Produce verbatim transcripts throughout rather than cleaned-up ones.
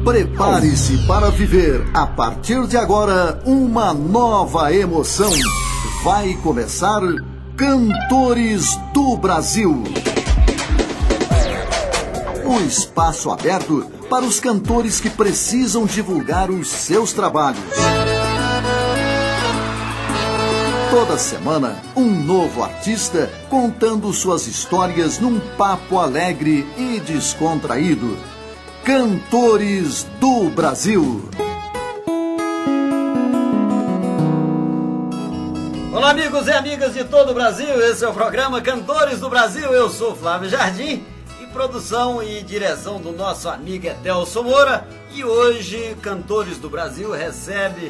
Prepare-se para viver, a partir de agora, uma nova emoção. Vai começar Cantores do Brasil. Um espaço aberto para os cantores que precisam divulgar os seus trabalhos. Toda semana, um novo artista contando suas histórias num papo alegre e descontraído. Cantores do Brasil. Olá, amigos e amigas de todo o Brasil. Esse é o programa Cantores do Brasil. Eu sou Flávio Jardim, e produção e direção do nosso amigo Edelson Moura. E hoje, Cantores do Brasil recebe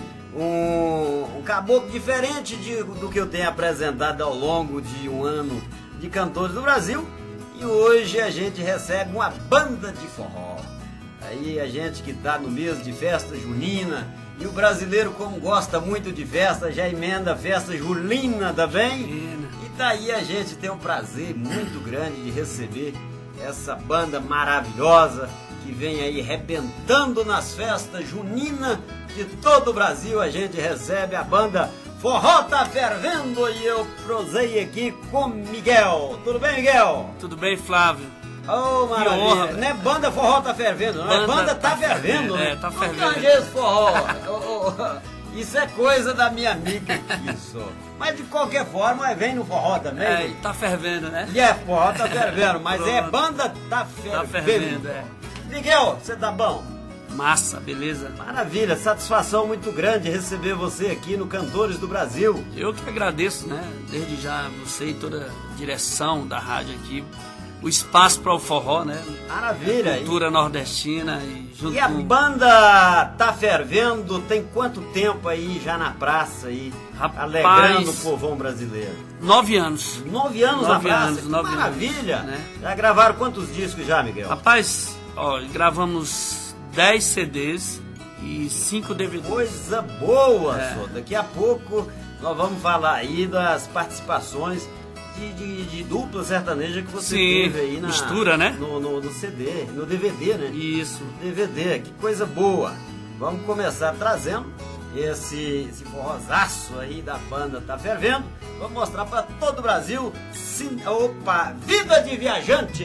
um, um caboclo diferente de, do que eu tenho apresentado ao longo de um ano de Cantores do Brasil. E hoje a gente recebe uma banda de forró. Aí a gente que está no mês de festa junina, e o brasileiro, como gosta muito de festa, já emenda a festa julina também. E daí a gente tem um prazer muito grande de receber essa banda maravilhosa que vem aí arrebentando nas festas juninas de todo o Brasil. A gente recebe a banda Forró Tá Fervendo, e eu prosei aqui com Miguel. Tudo bem, Miguel? Tudo bem, Flávio? Oh, maravilha. Honra, não é banda Forró Tá Fervendo, não. Banda é banda Tá, tá Fervendo, né? É, tá fervendo. Não esse forró. oh, oh, isso é coisa da minha amiga, isso. Mas de qualquer forma, vem no forró também. É, tá fervendo, né? E é, forró tá fervendo, mas é banda Tá Fervendo. Tá fervendo, é. Miguel, você tá bom? Massa, beleza? Maravilha, satisfação muito grande receber você aqui no Cantores do Brasil. Eu que agradeço, né? Desde já você e toda a direção da rádio aqui. O espaço para o forró, né? Maravilha. A cultura nordestina e junto E a com... banda Tá Fervendo tem quanto tempo aí já na praça aí, Rapaz, alegrando o povão brasileiro? Nove anos. Nove anos nove na praça? Anos, que nove maravilha! Anos, né? Já gravaram quantos discos já, Miguel? Rapaz, ó, gravamos dez C Ds e cinco D V Ds. Coisa boa, é. Só. Daqui a pouco nós vamos falar aí das participações De, de, de dupla sertaneja que você Sim, teve aí na mistura, né? No, no, no C D, no D V D, né? Isso. D V D, que coisa boa. Vamos começar trazendo esse, esse forrozaço aí da banda Tá Fervendo. Vamos mostrar para todo o Brasil. Sim, opa, Vida de Viajante.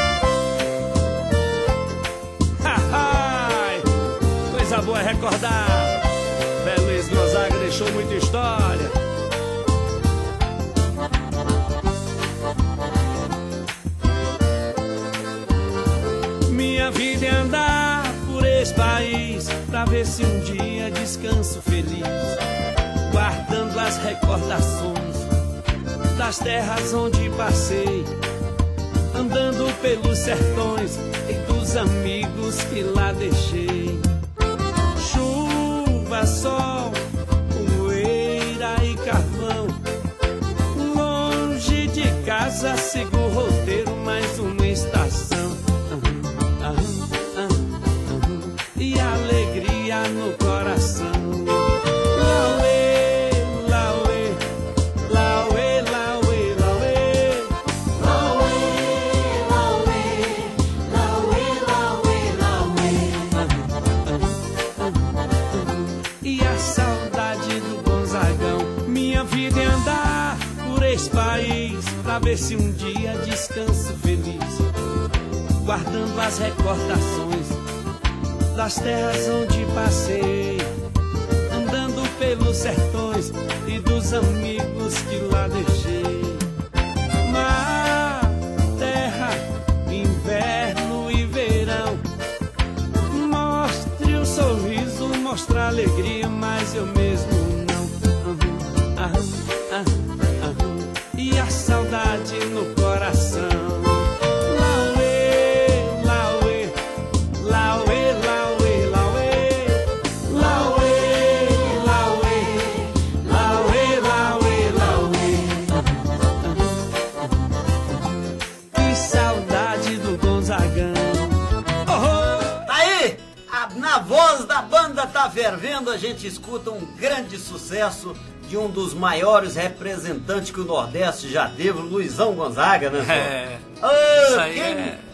Coisa boa é recordar. Zé Luiz Gonzaga deixou muita história. Minha vida é andar por esse país, pra ver se um dia descanso feliz, guardando as recordações das terras onde passei, andando pelos sertões e dos amigos que lá deixei. Chuva, sol, poeira e carvão, longe de casa sigo o roteiro, mais uma estação. E alegria no coração. Lauê, lauê, lauê, lauê, lauê. Lauê, lauê, lauê, lauê, lauê. E a saudade do Gonzagão. Minha vida é andar por esse país, pra ver se um dia descanso feliz, guardando as recordações das terras onde passei, andando pelos sertões e dos amigos que lá deixei. Mar, terra, inverno e verão, mostre o sorriso, mostre a alegria, mas eu mesmo não. Aham, aham, aham, aham. E a saudade no coração. Na voz da banda Tá Fervendo, a gente escuta um grande sucesso de um dos maiores representantes que o Nordeste já teve, o Luizão Gonzaga, né? É, Oh, isso aí quem, é...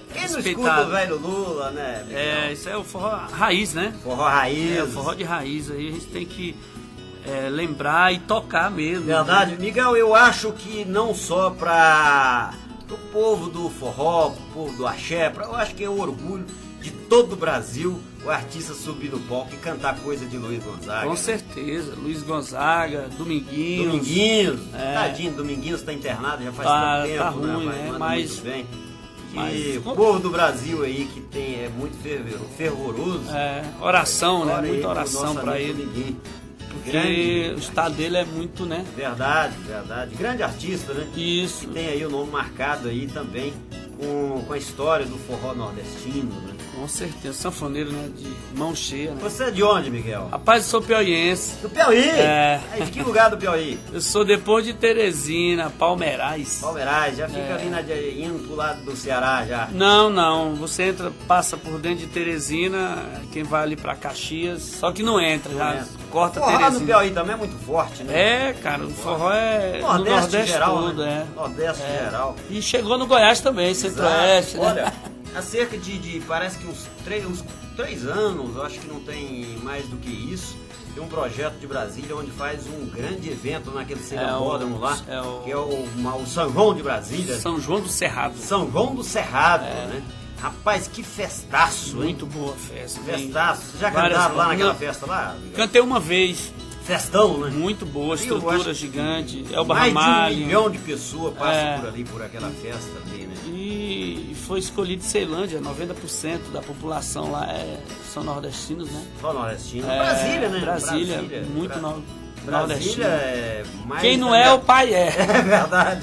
Quem não respeitado. escuta o velho Lula, né, Miguel? É, isso é o forró raiz, né? Forró raiz. É, o forró de raiz, aí a gente tem que é, lembrar e tocar mesmo. Verdade, né? Miguel, eu acho que não só para o povo do forró, pro povo do axé, pra, eu acho que é o orgulho de todo o Brasil o artista subir no palco e cantar coisa de Luiz Gonzaga. Com certeza, Luiz Gonzaga, Dominguinhos. Dominguinhos, É. tadinho, Dominguinhos está internado já faz Tá- tanto tempo, tá ruim, né? né? Manda Mas- muito bem. Que mas- o povo do Brasil aí que tem, é muito fervor- fervoroso. É, oração, né? Ora aí Muita pro oração nosso pra amigo ele. Dominguinho. Porque Grande o estado dele é muito, né? Verdade, verdade. Grande artista, né? Isso. Que tem aí o nome marcado aí também com, com a história do forró nordestino, né? Com certeza, sanfoneiro, né? De mão cheia, né? Você é de onde, Miguel? Rapaz, eu sou piauiense. Do Piauí? É. Aí, de que lugar do Piauí? Eu sou depois de Teresina, Palmeirais. Palmeirais, já fica É. ali na, indo pro lado do Ceará já. Não, não. Você entra, passa por dentro de Teresina, quem vai ali pra Caxias, só que não entra, já É. corta Forró no Teresina. Piauí também é muito forte, né? É, cara, o forró é Nordeste, no Nordeste geral, todo, né? é. Nordeste É. geral. E chegou no Goiás também, Centro-Oeste, Exato. né? Olha, há cerca de, de parece que uns três, uns três anos, eu acho que não tem mais do que isso, tem um projeto de Brasília onde faz um grande evento naquele Singapódromo o- lá, é o- que é o, uma- o São João de Brasília. São João do Cerrado. São João do Cerrado, né? Rapaz, que festaço, hein? Muito boa festa. Vem Festaço. Você já várias cantava lá bandas. naquela Não, festa lá? Miguel? Cantei uma vez, Festão, né? muito boa, Eu estrutura acho gigante, Elba Mais de um Ramalho. milhão de pessoas passam É. por ali, por aquela festa ali, né? E foi escolhido Ceilândia, noventa por cento da população lá é, são nordestinos, né? Só nordestino. É, Brasília, né? Brasília, muito Bra- no- Brasília nordestino. é mais... Quem não é, o pai é. É verdade.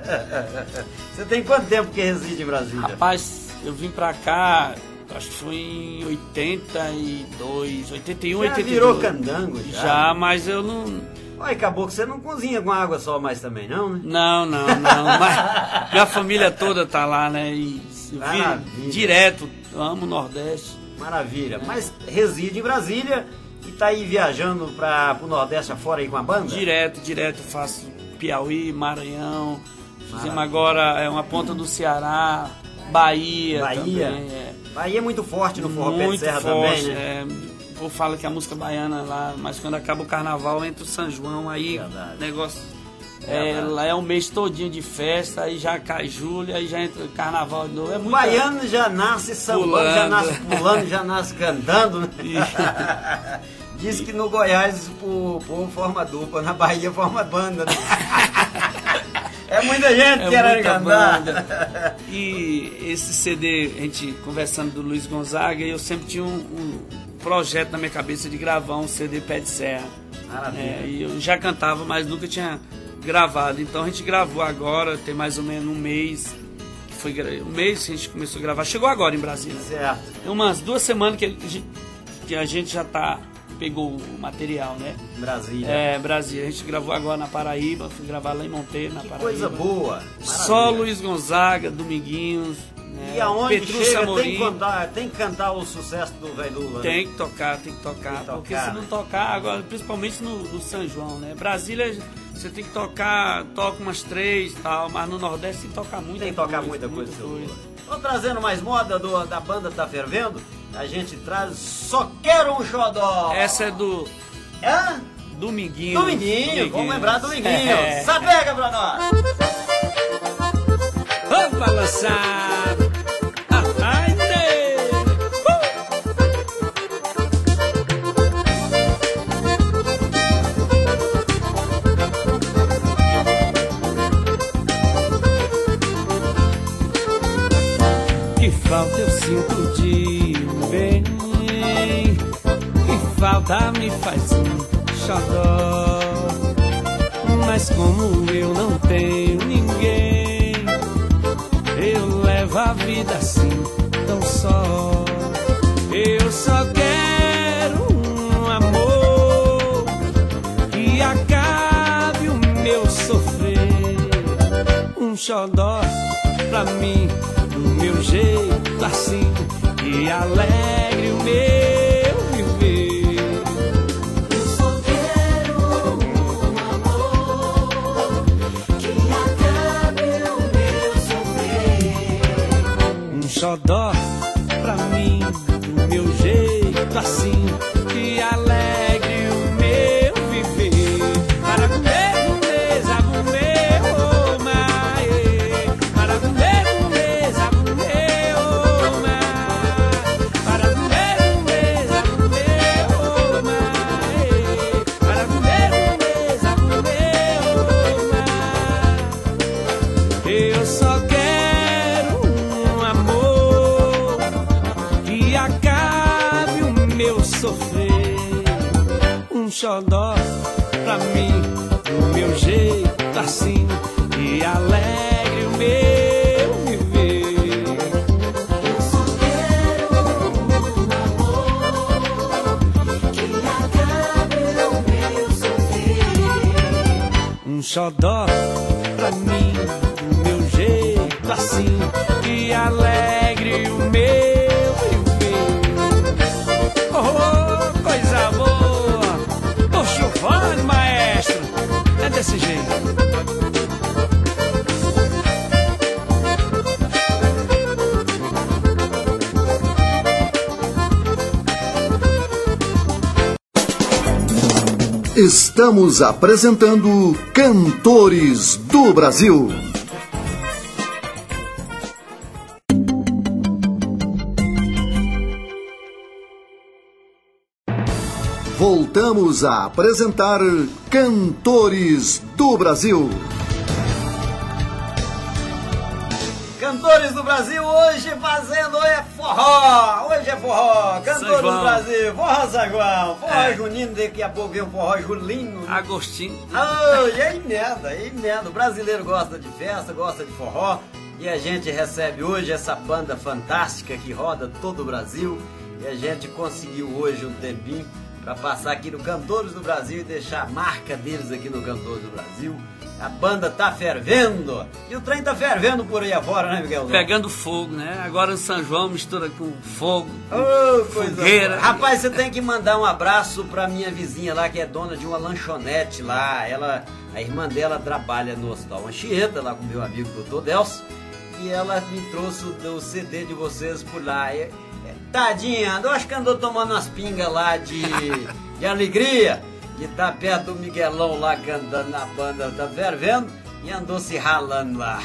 Você tem quanto tempo que reside em Brasília? Rapaz, eu vim pra cá, acho que foi em oitenta e dois, oitenta e um, já oitenta e dois. virou candango já? Já, mas eu não... Olha, acabou que você não cozinha com água só mais também, não, né? Não, não, não. Mas minha família toda tá lá, né? E eu Maravilha. vim direto, eu amo o Nordeste. Maravilha. Mas reside em Brasília e tá aí viajando para o Nordeste afora aí com a banda? Direto, direto, faço Piauí, Maranhão. Fizemos Maravilha. agora é, uma ponta do Ceará, Bahia, Bahia. também. É. Bahia é muito forte no forró pé de Muito serra forte. também, né? É, o povo fala que a música baiana lá, mas quando acaba o carnaval entra o São João, aí Verdade. negócio. É, Verdade. lá é um mês todinho de festa, aí já cai julho, aí já entra o carnaval de novo. É O muito baiano já nasce sambando, já Pulando. nasce pulando, já nasce cantando, né? Diz que no Goiás o povo forma dupla, na Bahia forma banda, né? É muita gente É querendo muita cantar. banda. E esse C D, a gente conversando do Luiz Gonzaga, eu sempre tinha um, um projeto na minha cabeça de gravar um C D pé de serra. Maravilha. É, e eu já cantava, mas nunca tinha gravado. Então a gente gravou agora, tem mais ou menos um mês. Que foi gra- um mês que a gente começou a gravar. Chegou agora em Brasília. Certo. Tem umas duas semanas que a gente, que a gente já tá, pegou o material, né? Brasília. É, Brasília. A gente gravou agora na Paraíba, fui gravar lá em Monteiro, na Que Paraíba. coisa boa. Só Maravilha. Luiz Gonzaga, Dominguinhos, né? E aonde Petrúcio chega Amorim. tem que, cantar, tem que cantar o sucesso do velho Lula. Tem né? que tocar, tem que tocar. Tem que porque tocar, se não né? tocar, agora, principalmente no, no São João, né? Brasília, você tem que tocar, toca umas três e tal, mas no Nordeste tem que tocar muita Tem que coisa. tocar muita coisa, seu Lula. Então, trazendo mais moda do, da banda Tá Fervendo, a gente traz Só Quero um Xodó. Essa é do Hã? Dominguinhos. Dominguinho, vamos lembrar Dominguinho. É. Sapega pra nós. Vamos balançar. Ah, ai, né? Que falta eu sinto de bem, que falta me faz um xodó. Mas como eu não tenho ninguém, eu levo a vida assim, tão só. Eu só quero um amor que acabe o meu sofrer. Um xodó pra mim, do meu jeito assim, que alegre o meu viver. Eu só quero um amor que acabe o meu sofrer. Um xodó pra mim, do meu jeito assim, que alegre o meu viver. Para comer, comer, comer, oh, mae. Para comer, comer, comer, oh, mae. Para comer, comer, comer, oh, mae. Para comer, comer, comer, oh, mae. Eu só quero um amor que acabe o meu sofrer. Um xodó pra mim, do meu jeito assim, e alegre o meu viver. Eu só quero um amor que acabe o meu sofrer. Um xodó pra mim, do meu jeito assim, e alegre o meu viver. Oh, coisa boa! Tô chuvando, maestro! É desse jeito. Estamos apresentando Cantores do Brasil. Voltamos a apresentar Cantores do Brasil. Cantores do Brasil hoje fazendo é forró, hoje é forró, Cantores São do João. Brasil, forró São João, forró É. junino, daqui a pouco vem um forró julino. Agostinho. Hoje é emenda, é emenda. O brasileiro gosta de festa, gosta de forró. E a gente recebe hoje essa banda fantástica que roda todo o Brasil. E a gente conseguiu hoje um tempinho para passar aqui no Cantores do Brasil e deixar a marca deles aqui no Cantores do Brasil. A banda tá fervendo. E o trem tá fervendo por aí afora, né, Miguel? Pegando fogo, né? Agora o São João mistura com fogo, Ô, coisa fogueira. boa. Rapaz, você tem que mandar um abraço pra minha vizinha lá, que é dona de uma lanchonete lá. Ela, a irmã dela trabalha no Hospital Anchieta, lá com meu amigo doutor Delcio. E ela me trouxe o, o C D de vocês por lá. E, é, tadinha, eu acho que andou tomando umas pingas lá de, de alegria. E tá perto do Miguelão lá cantando na banda, tá fervendo. E andou se ralando lá.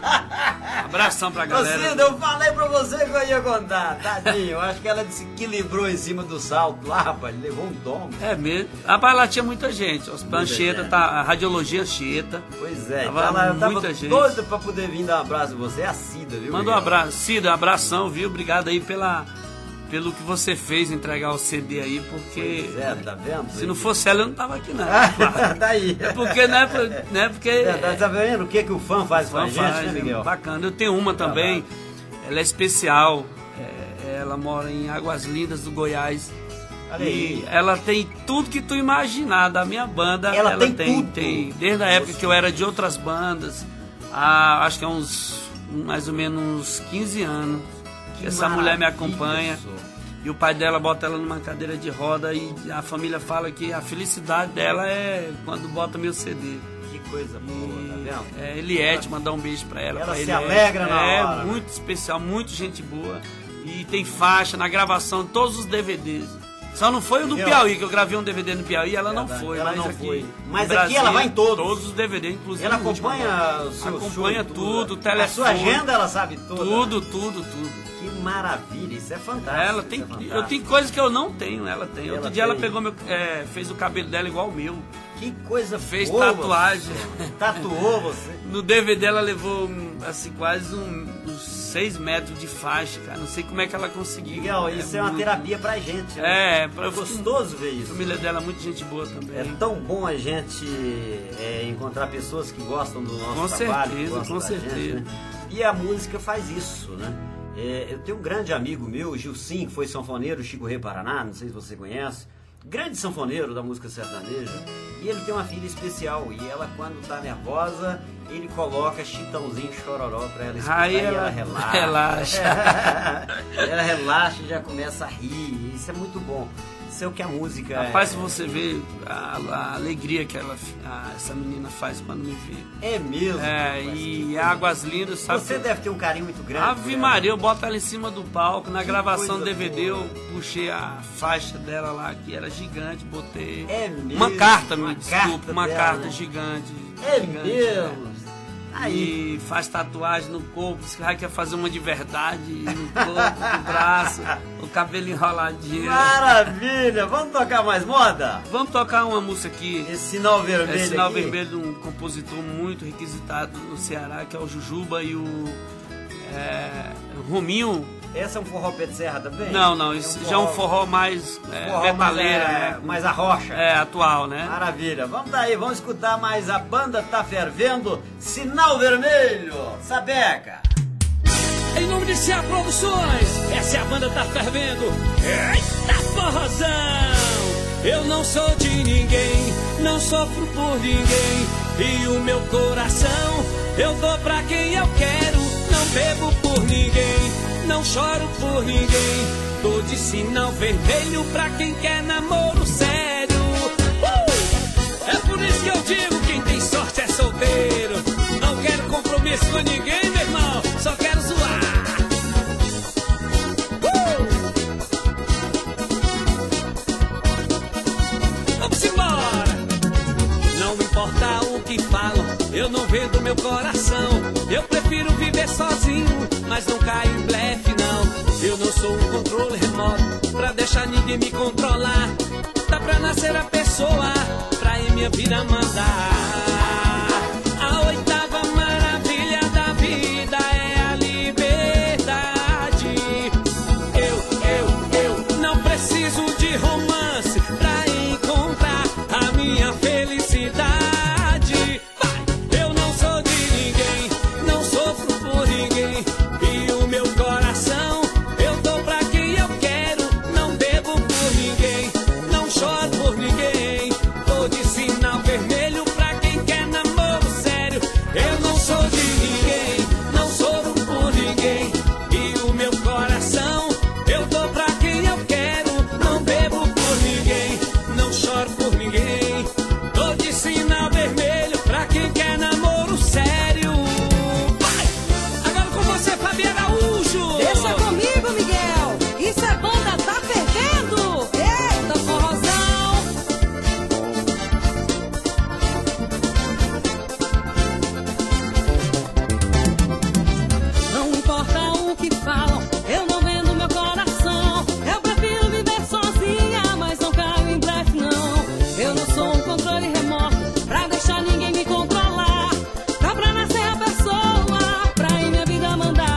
Abração pra galera. Ô Cida, eu falei pra você que eu ia contar, tadinho. Eu acho que ela desequilibrou em cima do salto lá, rapaz. Levou um tombo. É mesmo. Rapaz, lá tinha muita gente. Os Anchieta, gente. tá, a radiologia Anchieta. Pois é, Tava então ela tava muita gente. doida pra poder vir dar um abraço a você. É a Cida, viu? Manda um Miguel? abraço. Cida, um abração, viu? Obrigado aí pela, pelo que você fez, entregar o C D aí, porque Pois é, tá vendo? se não fosse ela, eu não tava aqui, não. Daí. É porque, né? por- né porque Verdade, tá vendo o que, que o fã faz com a Fã gente, faz, né, Miguel? bacana. Eu tenho uma também, ela é especial. É, ela mora em Águas Lindas do Goiás. Olha E aí. ela tem tudo que tu imaginar da minha banda. Ela tem tem, tudo. tem desde a época que eu era de outras bandas, há, acho que há uns mais ou menos uns quinze anos. Que Essa mulher me maravilha, acompanha. só. E o pai dela bota ela numa cadeira de roda e a família fala que a felicidade dela é quando bota meu C D. Que coisa boa, tá vendo? É, Eliette, mandar um beijo pra ela. Ela pra se Eliette. alegra na É, hora, né? muito especial, muito gente boa. E tem faixa na gravação, todos os D V Ds. Só não foi o do Entendeu? Piauí, que eu gravei um D V D no Piauí, ela não Verdade, foi. ela mas não aqui, foi. no Mas Brasil, aqui ela vai em todos. Todos os D V Ds, inclusive. Ela o último acompanha agora. o seu Acompanha show, tudo, o A telefone. sua agenda ela sabe toda. Tudo, tudo, tudo. Que maravilha, isso é fantástico. Ela tem, isso é eu fantástico. tenho coisas que eu não tenho, ela tem. Outro Ela dia ela tem. pegou meu, é, fez o cabelo dela igual o meu. Que coisa Fez boa, tatuagem. você. Tatuou você. No D V D ela levou assim quase um, uns seis metros de faixa, cara. Não sei como é que ela conseguiu. Miguel, isso é, uma muito- terapia pra gente. Né? É, pra É gostoso ver A isso. família dela é muito gente boa também. É tão bom a gente é, encontrar pessoas que gostam do nosso Com trabalho, que certeza, gostam com da certeza. gente, né? E a música faz isso, né? É, eu tenho um grande amigo meu, Gilcim, que foi sanfoneiro, Chico Rei Paraná, não sei se você conhece. Grande sanfoneiro da música sertaneja. E ele tem uma filha especial. E ela, quando tá nervosa, ele coloca Chitãozinho Chororó pra ela escutar. Aí e ela ela relaxa. relaxa. Ela relaxa e já começa a rir. Isso é muito bom. Seu que a música Rapaz, é... se você vê a, a alegria que ela, a, essa menina faz quando me vê. É mesmo? É, rapaz, e Águas Lindas, sabe? Você deve ter um carinho muito grande. Ave por ela. Maria, eu boto ela em cima do palco. Na Que gravação coisa do D V D boa. eu puxei a faixa dela lá, que era gigante, botei. É mesmo? Uma carta, me Uma desculpa, carta uma dela, carta né? gigante. É gigante, mesmo? é. Aí, E faz tatuagem no corpo, diz que vai quer fazer uma de verdade no corpo, no braço, o cabelo enroladinho. maravilha! Vamos tocar mais moda? Vamos tocar uma música aqui. Esse sinal vermelho Esse sinal aqui. vermelho de um compositor muito requisitado no Ceará, que é o Jujuba e o, é, o Rominho. Esse é um forró pé de serra também? Não, não, isso já é um forró mais é, forró mais, metaleira, é, né? mais a rocha. É, atual, né? Maravilha. Vamos daí, vamos escutar mais a banda Tá Fervendo, Sinal Vermelho, Sabeca. Em nome de C A Produções, essa é a banda Tá Fervendo. Eita forrozão! Eu não sou de ninguém, não sofro por ninguém. E o meu coração eu dou pra quem eu quero. Não bebo por ninguém, não choro por ninguém. Tô de sinal vermelho pra quem quer namoro sério. Uh! É por isso que eu digo, quem tem sorte é solteiro. Não quero compromisso com ninguém, meu irmão, só quero zoar. Uh! Vamos embora. Não importa o que falam, eu não vendo meu coração. Eu prefiro viver sozinho, mas não caio em blefe não. Eu não sou um controle remoto pra deixar ninguém me controlar. Tá pra nascer a pessoa pra em minha vida mandar. A oitava maravilha da vida é a liberdade. Eu, eu, eu não preciso de romance pra encontrar a minha felicidade. Vai! Eu não sou de ninguém, não sofro por ninguém. E o meu coração eu dou pra quem eu quero. Não bebo por ninguém, não choro por ninguém. Tô de sinal vermelho pra quem quer namoro sério. Eu não sou de ninguém, não sofro por ninguém. E o meu coração eu dou pra quem eu quero. Não bebo por ninguém, não choro por ninguém. Tô de sinal vermelho pra quem quer namoro sério. Vai! Agora com você, Fabi Araújo. Deixa comigo, Miguel. Isso é banda Tá Fervendo. Eita, forrozão. Não importa o que falam, eu não vendo meu coração. Eu prefiro viver sozinha, mas não caio em blefe, não. Eu não sou um controle remoto pra deixar ninguém me controlar. Tá pra nascer a pessoa pra em minha vida mandar.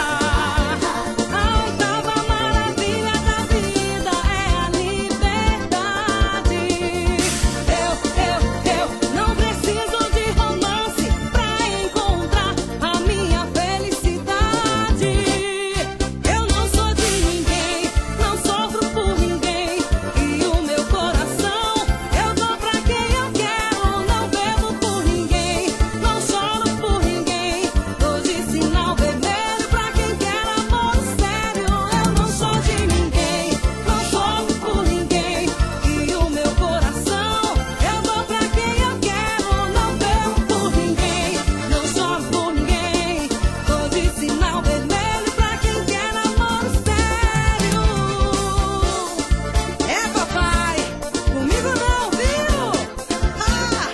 A oitava maravilha da vida é a liberdade. Eu, eu, eu não preciso de romance pra encontrar a minha felicidade. Eu não sou de ninguém, não sofro por ninguém. E o meu coração eu dou pra quem eu quero. Não bebo por ninguém, não choro por ninguém. Tô de sinal vermelho pra quem quer amor sério. Eu não sou de ninguém, não sofro por ninguém. E o meu coração eu dou pra quem eu quero. Não bebo por ninguém, não choro por ninguém. Tô de sinal vermelho pra quem quer amor sério. É, papai, comigo não, viu? Ah!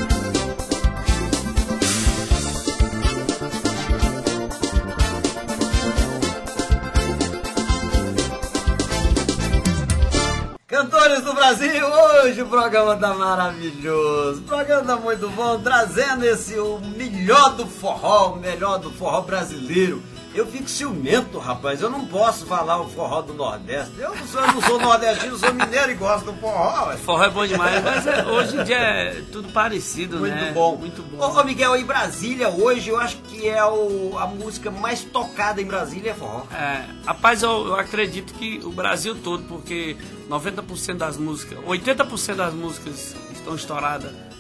Cantores do Brasil, hoje o programa tá maravilhoso, o programa tá muito bom, trazendo esse o melhor do forró, o melhor do forró brasileiro. Eu fico ciumento, rapaz, eu não posso falar o forró do Nordeste. Eu não sou, eu não sou nordestino, sou mineiro e gosto do forró. ué. Forró é bom demais, mas é, hoje em dia é tudo parecido, Muito né? bom. Muito bom. Ô, ô, Miguel, em Brasília hoje, eu acho que é o, a música mais tocada em Brasília é forró. É, rapaz, eu, eu acredito que o Brasil todo, porque noventa por cento das músicas, oitenta por cento das músicas que estão estouradas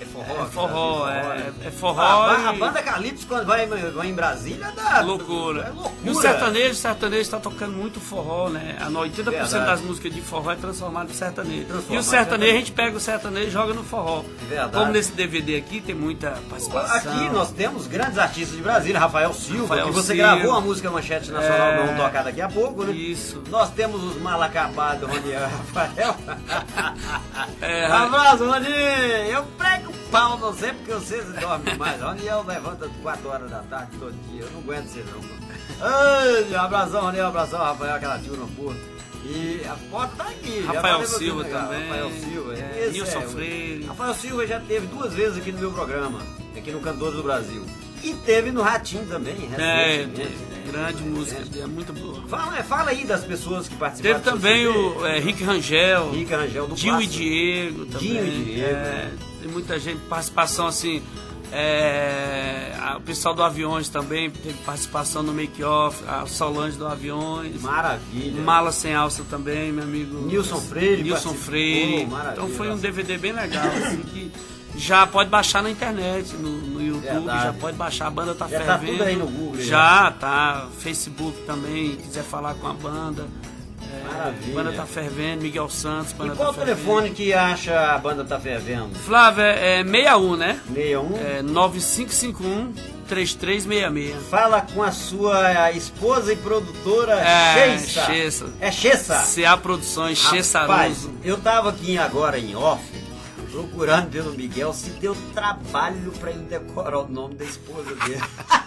É forró? É aqui, forró, Brasil, é, né? é forró A, e... a banda Calypso, quando vai, vai em Brasília, dá Loucura. É loucura. E o sertanejo, o sertanejo está tocando muito forró, né? A oitenta por cento Verdade. das músicas de forró é transformado em sertanejo. Transformado E o em sertanejo, sertanejo. a gente pega o sertanejo e joga no forró. Verdade. Como nesse D V D aqui tem muita participação. Aqui nós temos grandes artistas de Brasília, Rafael Silva, Rafael que você Silva. gravou a música Manchete Nacional, É. vamos tocar daqui a pouco, né? Isso. Nós temos os mal acabados, Roniel Rafael. É, Um abraço, Roniel. Eu prego pau não sei porque vocês dormem mais. Roniel levanta quatro horas da tarde todo dia. Eu não aguento vocês não. Ai, um abração, Roniel, um abração, Rafael, aquela turma porra. E a foto tá aqui. já Rafael falei pra você, Silva legal. também. Rafael Silva. É, Esse Nilson é o- Freire. Rafael Silva já teve duas vezes aqui no meu programa, aqui no Cantores do Brasil. E teve no Ratinho também, É, recentemente, né? grande música, é muito boa. Fala, é, fala aí das pessoas que participaram. Teve também o é, Rick Rangel, Rick Rangel do Dinho e Clássico. Diego também. Dinho e Diego. É, tem muita gente, participação assim. É, a- o pessoal do Aviões também teve participação no make-off, a Solange do Aviões. Maravilha. Mala Sem Alça também, meu amigo. Nilson Freire Nilson participou, Freire. maravilha. Então foi um D V D bem legal, assim, que já pode baixar na internet, no, no YouTube, Verdade. já pode baixar, a banda tá Já tá fervendo. tudo aí no Google, Já, tá. Facebook também, quiser falar com a banda. É, Maravilha. banda tá fervendo, Miguel Santos, E banda qual o tá fervendo. telefone que acha a banda tá fervendo? Flávio, é, é sessenta e um, né? sessenta e um. É nove cinco cinco um, três três seis seis. Fala com a sua esposa e produtora É, Cheissa. Cheissa. É Cheissa? C A Produções, Rapaz, Chessaroso. eu tava aqui agora em off, procurando pelo Miguel, se deu trabalho pra ele decorar o nome da esposa dele.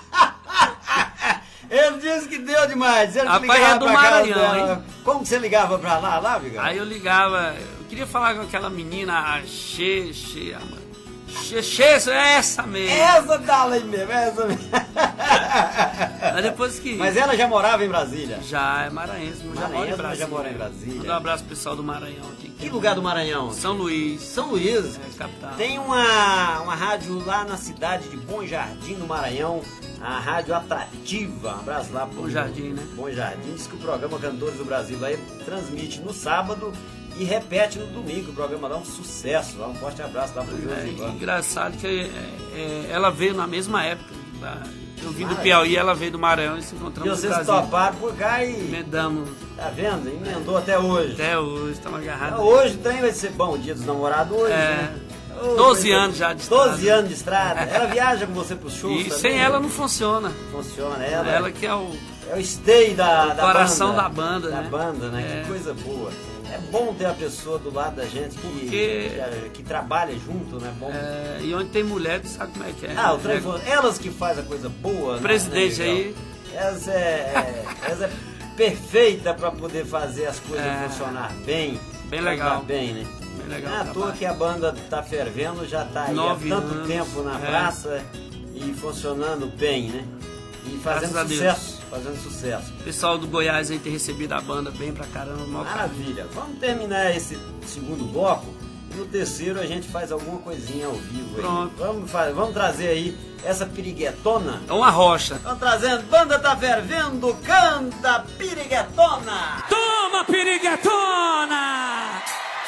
Ele disse que deu demais. Ele Rapaz, ligava é do pra casa Maranhão, dela. hein? Como que você ligava pra lá, lá, Miguel? Aí eu ligava, eu queria falar com aquela menina, a Che, Che, a mãe. Che, Che, é essa mesmo. Essa dala aí mesmo, essa mesmo. Aí depois que... Mas ela já morava em Brasília? Já é maranhense, mas já mora em Maranhense, mas Brasília. já mora em Brasília. Manda um abraço pro pessoal do Maranhão aqui. Que lugar do Maranhão? São Luís, São Luís. é, capital. Tem uma, uma rádio lá na cidade de Bom Jardim, no Maranhão, a Rádio Atrativa. Um abraço lá pro Bom Jardim, né? Bom Jardim. Diz que o programa Cantores do Brasil aí transmite no sábado e repete no domingo. O programa lá é um sucesso. Lá um forte abraço lá pro É, Josivan. engraçado que é, é, ela veio na mesma época. da- Eu vim do Maravilha. Piauí, ela veio do Maranhão e se E encontramos no vocês Brasil. toparam por cá e, Emendamos tá vendo? Emendou até hoje. até hoje, estamos agarrados. Então, hoje o trem vai ser bom, o dia dos namorados hoje, É. né? Ô, doze coisa- anos já de estrada. doze anos de estrada. Ela viaja com você pros shows E também? sem ela não funciona. Funciona, ela. Ela que é o... É o stay da, da coração banda. da banda, Da né? banda, né? É. Que coisa boa. É bom ter a pessoa do lado da gente que, Porque- que, que trabalha junto, né? Bom. é, e onde tem mulher, tu sabe como é que é. Ah, o né? trem foi- elas que fazem a coisa boa, né, Presidente né, Miguel? aí. Essa é, é, essa é perfeita para poder fazer as coisas É. funcionar bem. Bem cantar legal. Bem, né? Bem legal Não é o à toa trabalho. que a banda tá fervendo, já tá aí Nove há tanto anos, tempo na é. praça e funcionando bem, né? E fazendo Graças a Deus. sucesso, fazendo sucesso. O pessoal do Goiás aí tem recebido a banda bem pra caramba. Maior carinho. Maravilha. Vamos terminar esse segundo bloco e no terceiro a gente faz alguma coisinha ao vivo aí. Pronto. Vamos, fa- vamos trazer aí essa piriguetona. É uma rocha. Estão trazendo, banda tá fervendo, canta piriguetona. Toma, piriguetona!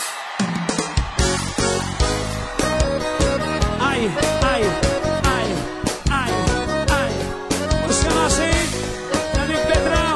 Ai, ai, ai, ai, ai. Funciona assim, meu amigo Pedrão.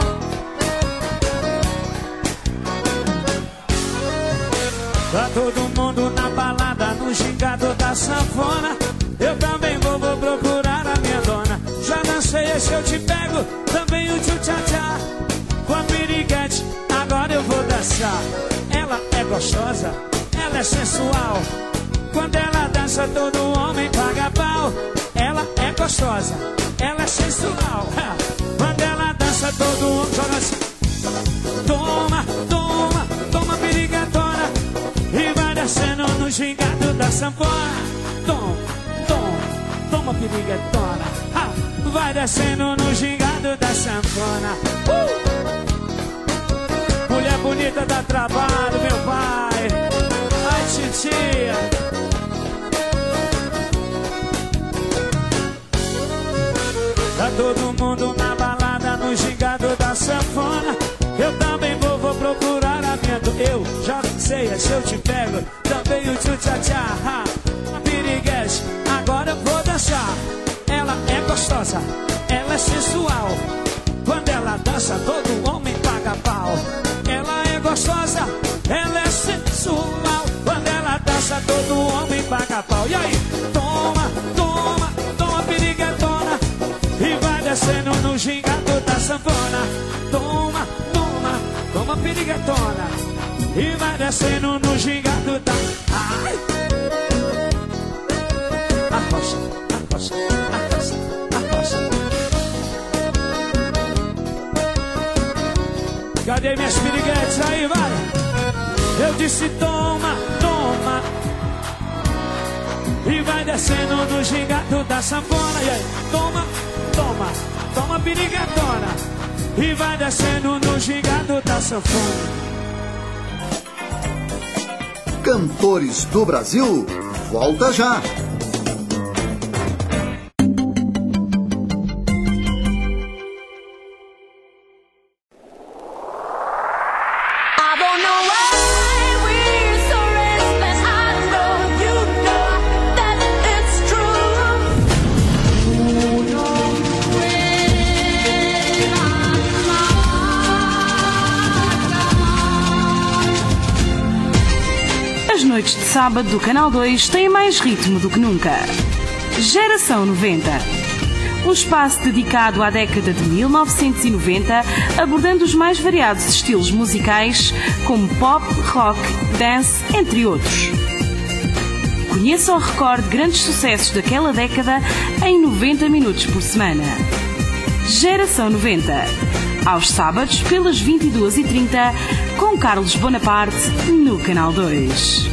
Tá todo mundo na balada, no gingado da sanfona. Eu também vou, vou procurar a minha dona. Já dancei esse Eu Te Pego, também o tchu-tchá-tchá. Com a piriguete, agora eu vou dançar. Ela é gostosa, ela é sensual. Quando ela dança, todo homem paga pau. Ela é gostosa, ela é sensual. Quando ela dança, todo homem joga assim. Toma, toma, toma piriguetona. E vai descendo no gingado da sanfona. Toma, toma, toma piriguetona. Ha! Vai descendo no gingado da sanfona. Uh! Mulher bonita dá trabalho, meu pai. Ai, titia. Tá todo mundo na balada, no gingado da sanfona. Eu também vou, vou procurar a minha do... Eu já sei, se eu te pego, também o tchu-tchá-tchá. A piriguete, gostosa, ela é sensual. Quando ela dança, todo homem paga pau. Ela é gostosa, ela é sensual. Quando ela dança, todo homem paga pau. E aí? Toma, toma, toma piriguetona e vai descendo no gingado da sanfona. Toma, toma, toma piriguetona e vai descendo no gingado da... Ai! Arrocha, arrocha, arrocha, arrocha. Cadê minhas piriguetes? Aí, vai! Eu disse toma, toma e vai descendo no gingado da sanfona. E aí? Toma, toma, toma piriguetona e vai descendo no gingado da sanfona. Cantores do Brasil, volta já! I don't know why we're so restless. I know you know that it's true. Oh, no, when I'm As noites de sábado do Canal dois têm mais ritmo do que nunca. Geração noventa. Um espaço dedicado à década de mil novecentos e noventa, abordando os mais variados estilos musicais, como pop, rock, dance, entre outros. Conheça ou recorde grandes sucessos daquela década em noventa minutos por semana. Geração noventa. Aos sábados, pelas vinte e duas e trinta, com Carlos Bonaparte, no Canal dois.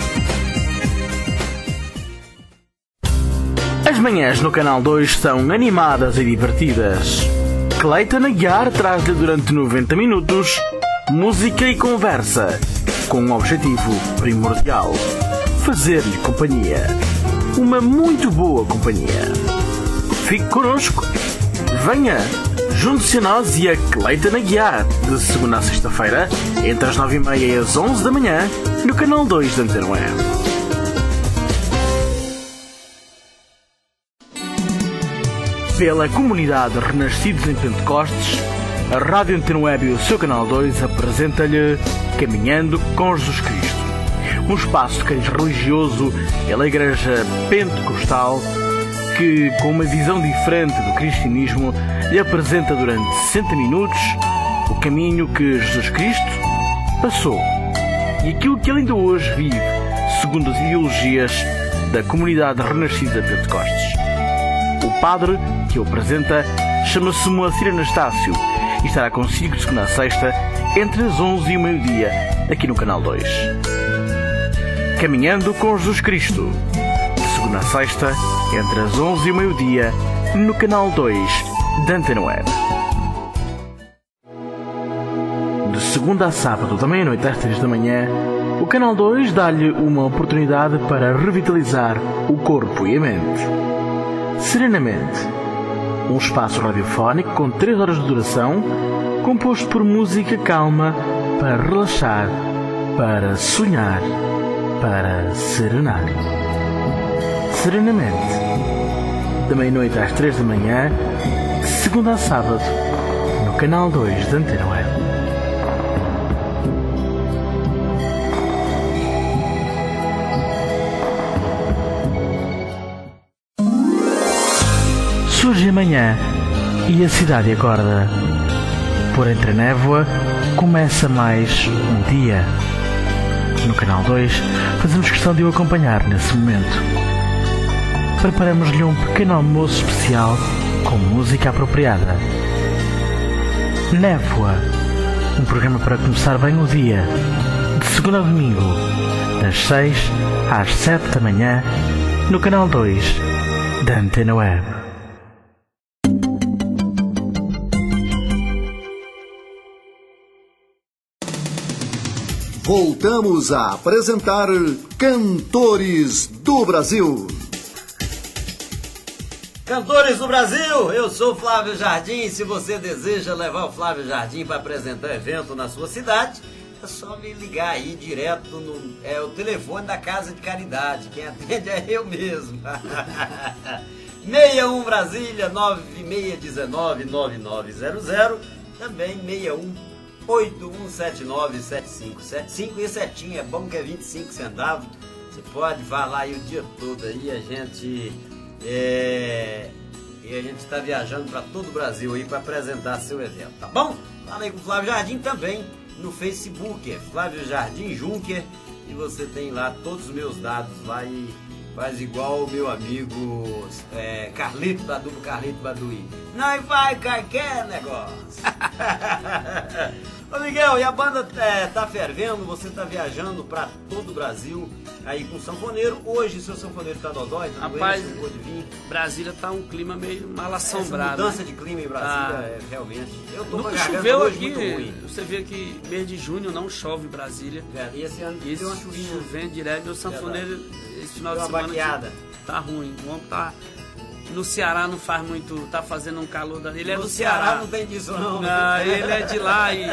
As manhãs no Canal dois são animadas e divertidas. Cleiton Aguiar traz-lhe durante noventa minutos música e conversa, com um objetivo primordial: fazer-lhe companhia. Uma muito boa companhia. Fique connosco. Venha, junte-se a nós e a Cleiton Aguiar, de segunda a sexta-feira, entre as nove e meia e as onze da manhã, no Canal dois da Antena Web. Pela comunidade Renascidos em Pentecostes, a Rádio Antena Web e o seu Canal dois apresenta-lhe Caminhando com Jesus Cristo, um espaço de cariz religioso pela Igreja Pentecostal que, com uma visão diferente do cristianismo, lhe apresenta durante sessenta minutos o caminho que Jesus Cristo passou e aquilo que ele ainda hoje vive, segundo as ideologias da comunidade Renascida de Pentecostes. O padre que o apresenta chama-se Moacir Anastácio e estará consigo de segunda a sexta, entre as onze e o meio-dia, aqui no Canal dois. Caminhando com Jesus Cristo, de segunda a sexta, entre as onze e o meio-dia, no Canal dois da Antena Web. De segunda a sábado, da meia-noite às três da manhã, o Canal dois dá-lhe uma oportunidade para revitalizar o corpo e a mente. Serenamente, um espaço radiofónico com três horas de duração, composto por música calma para relaxar, para sonhar, para serenar. Serenamente, da meia-noite às três da manhã, de segunda a sábado, no Canal dois da Antena Web. Surge amanhã e a cidade acorda. Por entre a névoa começa mais um dia. No Canal dois fazemos questão de o acompanhar nesse momento. Preparamos-lhe um pequeno almoço especial com música apropriada. Névoa, um programa para começar bem o dia, de segunda a domingo, das seis às sete da manhã, no Canal dois da Antena Web. Voltamos a apresentar Cantores do Brasil. Cantores do Brasil, eu sou Flávio Jardim. Se você deseja levar o Flávio Jardim para apresentar evento na sua cidade, é só me ligar aí direto no é, o telefone da Casa de Caridade. Quem atende é eu mesmo. seis um Brasília, nove seis um nove, nove nove zero zero. Também seis um oito um sete nove sete cinco sete cinco. E setinho é bom que é vinte e cinco centavos. Você pode falar aí o dia todo aí, a gente é, e a gente está viajando para todo o Brasil aí para apresentar seu evento, tá bom? Fala aí com o Flávio Jardim também no Facebook, é Flávio Jardim Junker, e você tem lá todos os meus dados lá e faz igual o meu amigo é, Carlito, da dupla Carlito Baduí. Não vai qualquer negócio. Ô Miguel, e a banda é, tá fervendo, você tá viajando pra todo o Brasil aí com sanfoneiro. Hoje seu sanfoneiro tá dodói, tá Rapaz, doente, não pôde vir. Brasília tá um clima meio mal Essa assombrado. mudança né? de clima em Brasília, Ah. é, realmente. Eu tô com a Nunca garganta choveu hoje aqui, muito ruim. você vê que mês de junho não chove em Brasília. É, e esse ano Esse deu uma chuvinha. chovendo direto, meu sanfoneiro esse final Deu de uma semana baqueada. tá ruim. O homem tá no Ceará, não faz muito, tá fazendo um calor da ele é No do Ceará Ceará. não tem disso não. Não, ele é de lá e,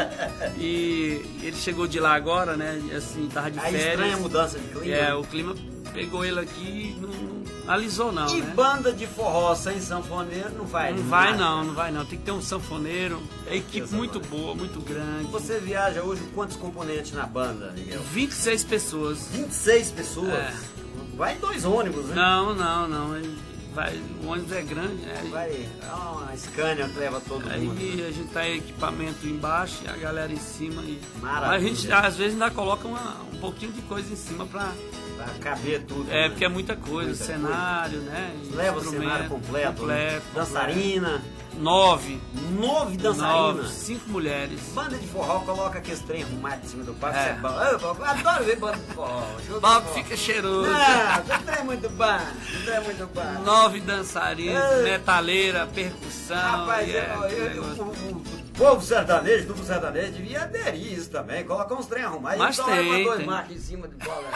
e ele chegou de lá agora, né? e, Assim, tava de Aí férias. estranha a mudança de clima. É, o clima pegou ele aqui e não, não alisou não, E né? banda de forró sem sanfoneiro não vai. Não vai nada. não, não vai não. Tem que ter um sanfoneiro, é equipe Essa muito banda. boa, muito grande. Você viaja hoje com quantos componentes na banda, Miguel? vinte e seis pessoas. vinte e seis pessoas? É. Vai em dois ônibus, né? Não, não, não. ele Vai, o ônibus é grande, né? Aí- Vai, é uma Scania que leva todo Aí mundo. a gente tá em equipamento embaixo e a galera em cima. E... Maravilha. Mas a gente às vezes ainda coloca uma- um pouquinho de coisa em cima pra. Pra caber tudo. É, né? porque é muita coisa, Muita cenário, né? e Leva o instrumento, cenário completo, né? completo, Dançarina. completo. Nove. Nove Nove, dançarinas. cinco mulheres. Banda de forró coloca aquele trem arrumado em cima do palco. É. Isso é bom. Eu, eu adoro ver banda de forró. Show O de palco forró. fica cheiroso. Não, esse trem é muito bom. Esse trem é muito bom. Nove dançarinos, É. metaleira, percussão. Rapaz, e é, eu- que eu- negócio. o, o- o povo sertanejo, duplo sertanejo, devia aderir isso também. Colocar uns trem arrumados. Mas e só tem, leva dois tem. marcos em cima de bola.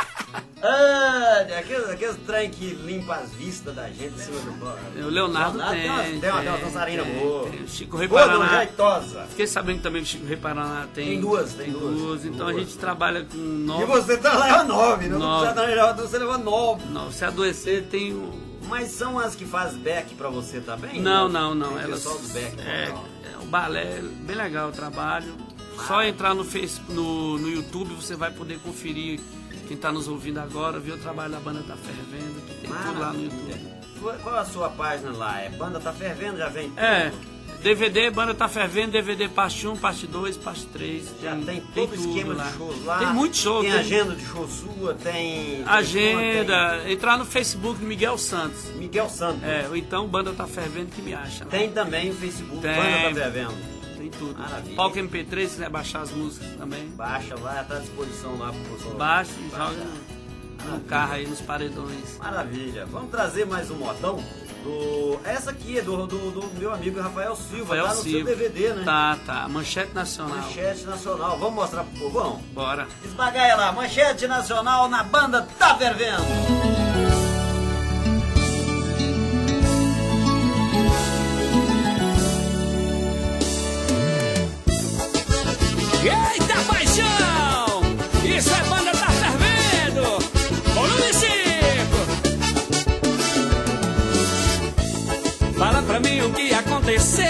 Ah, aqueles, aqueles trem que limpa as vistas da gente em cima do bola. O Leonardo tem. tem uma, tem uma, tem uma dançarina tem, boa. tem. O Chico Boa, Rei dona Paraná. jeitosa. Fiquei sabendo também que o Chico Rei Paraná tem. Tem duas, tem duas. Então Duas. a gente trabalha com nove. E você tá leva nove, não Nove. sertanejo, você leva nove. Não, se adoecer tem o. Mas são as que faz back pra você também? Não, não, não. Tem Elas. pessoal do back. É, vocal. é o balé, bem legal o trabalho. Só entrar no, Facebook, no, no YouTube você vai poder conferir. Quem está nos ouvindo agora, ver o trabalho da Banda Tá Fervendo, que tem tudo lá no YouTube. Qual- Qual a sua página lá? É Banda Tá Fervendo? Já vem tudo? É, D V D, Banda Tá Fervendo, D V D parte um, parte dois, parte três. Já tem, todo o tudo esquema lá. de shows lá. Tem muito show. Tem agenda de show sua, tem... Agenda, entrar no Facebook do Miguel Santos. tem Miguel Santos. É, ou então Banda Tá Fervendo que me acha. lá. Tem também o Facebook Tem. Banda Tá Fervendo. Tem tudo. Maravilha. Palco M P três, se quiser baixar as músicas também. Baixa lá, tá à disposição lá pro pessoal. Baixa e Baixa. joga no carro aí, nos paredões. Maravilha. Vamos trazer mais um modão. Do... Essa aqui é do, do, do meu amigo Rafael Silva. Rafael tá no Silva. seu D V D, né? Tá, tá. Manchete Nacional. Manchete Nacional. Vamos mostrar pro povão? Bora. Esbagaia lá. Manchete Nacional na Banda Tá Fervendo. Eita paixão! Isso é Banda Tá Fervendo! Volume cinco! Fala pra mim o que aconteceu,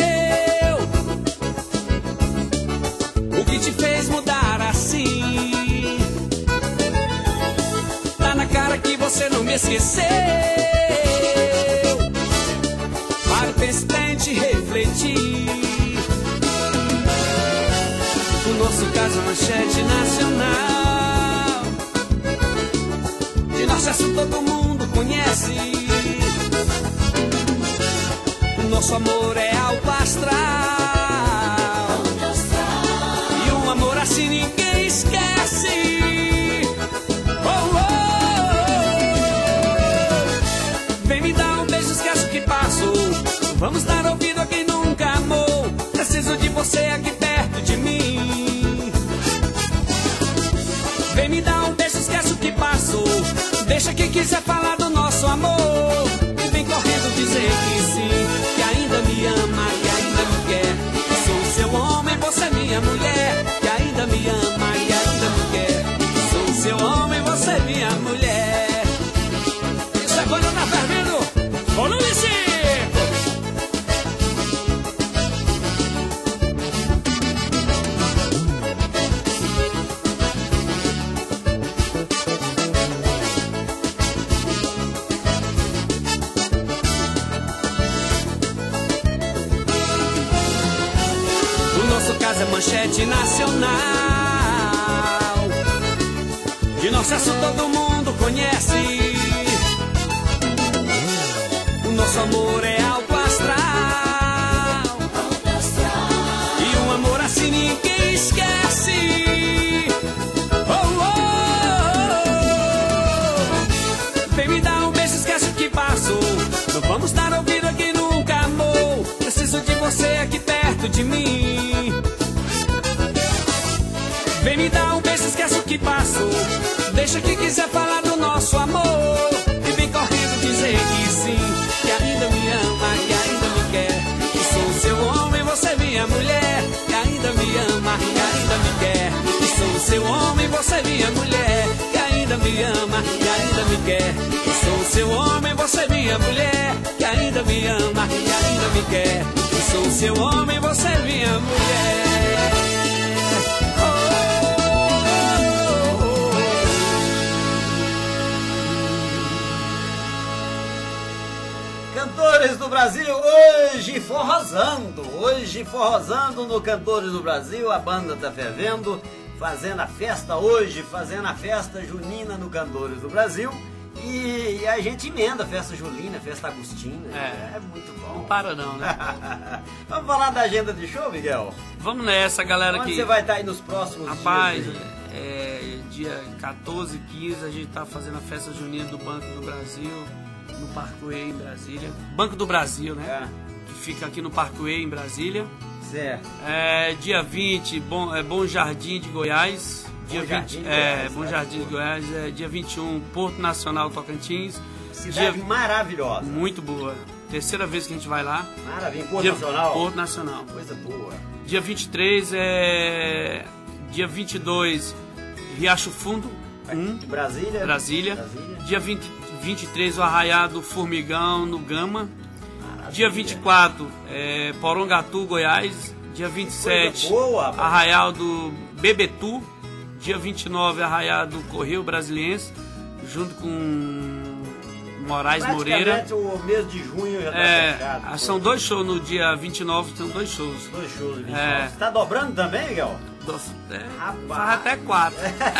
o que te fez mudar assim. Tá na cara que você não me esqueceu. Para, pense, tente refletir. O nosso caso é manchete nacional. De nosso assunto todo mundo conhece. O nosso amor é alto astral. E um amor assim ninguém esquece. Oh, oh, oh. Vem me dar um beijo, esquece o que passou. Vamos dar ouvido a quem nunca amou. Preciso de você aqui perto de mim. Vem me dar um beijo, esquece o que passou. Deixa quem quiser falar do nosso amor. E vem correndo dizer que sim, que ainda me ama, que ainda me quer. Sou seu homem, você é minha mulher. Que ainda me ama e ainda me quer. Sou seu homem, você é minha mulher. Isso é Banda Tá Fervendo, volume cinco. nosso caso é manchete nacional. De nosso aço todo mundo conhece. O nosso amor é alto astral. E um amor assim ninguém esquece. Oh, oh, oh. Vem me dar um beijo, esquece o que passou. Não vamos dar ouvido a quem nunca amou. Preciso de você aqui perto de mim. Vem me dar um beijo, esquece o que passou. Deixa quem quiser falar do nosso amor. E vem correndo dizer que sim, que ainda me ama, que ainda me quer. Que sou seu homem, você minha mulher. Que ainda me ama, que ainda me quer. Que sou seu homem, você minha mulher. Que ainda me ama, que ainda me quer. Que sou seu homem, você minha mulher. Que ainda me ama, que ainda me quer. Que sou seu homem, você minha mulher. Cantores do Brasil, hoje forrosando, hoje forrosando no Cantores do Brasil, a banda tá fervendo, fazendo a festa hoje, fazendo a festa junina no Cantores do Brasil, e a gente emenda a festa julina, festa agostina, é, é muito bom. Não para não, né? Vamos falar da agenda de show, Miguel? Vamos nessa, galera. Onde que você vai estar aí nos próximos Rapaz, dias? é, dia quatorze e quinze a gente tá fazendo a festa junina do Banco do Brasil, no Parkway em Brasília. Banco do Brasil, né? É. Que fica aqui no Parkway em Brasília. Certo. É, dia vinte, Bom, é, Bom Jardim de Goiás. Dia Bom vinte, Jardim de é, Goiás, Bom né? Jardim de Goiás. É, dia vinte e um, Porto Nacional Tocantins. Cidade dia, maravilhosa. Muito boa. Terceira vez que a gente vai lá. Maravilha. Porto dia, Nacional. Porto Nacional. Coisa boa. Dia vinte e três é. Dia vinte e dois, Riacho Fundo. um, Brasília. Brasília. Brasília. Dia vinte, vinte e três, o Arraiá do Formigão, no Gama. Maravilha. Dia vinte e quatro, é, Porongatu, Goiás. Dia vinte e sete, boa, rapaz. Arraial do Bebetu. Dia vinte e nove, Arraial do Correio Brasiliense, junto com Moraes Moreira. Praticamente o mês de junho já tá É, fechado. são dois shows no dia vinte e nove, são dois shows. Dois shows de vinte e nove. É. Você tá dobrando também, Miguel? Dois- é, Rapaz. faz até quatro.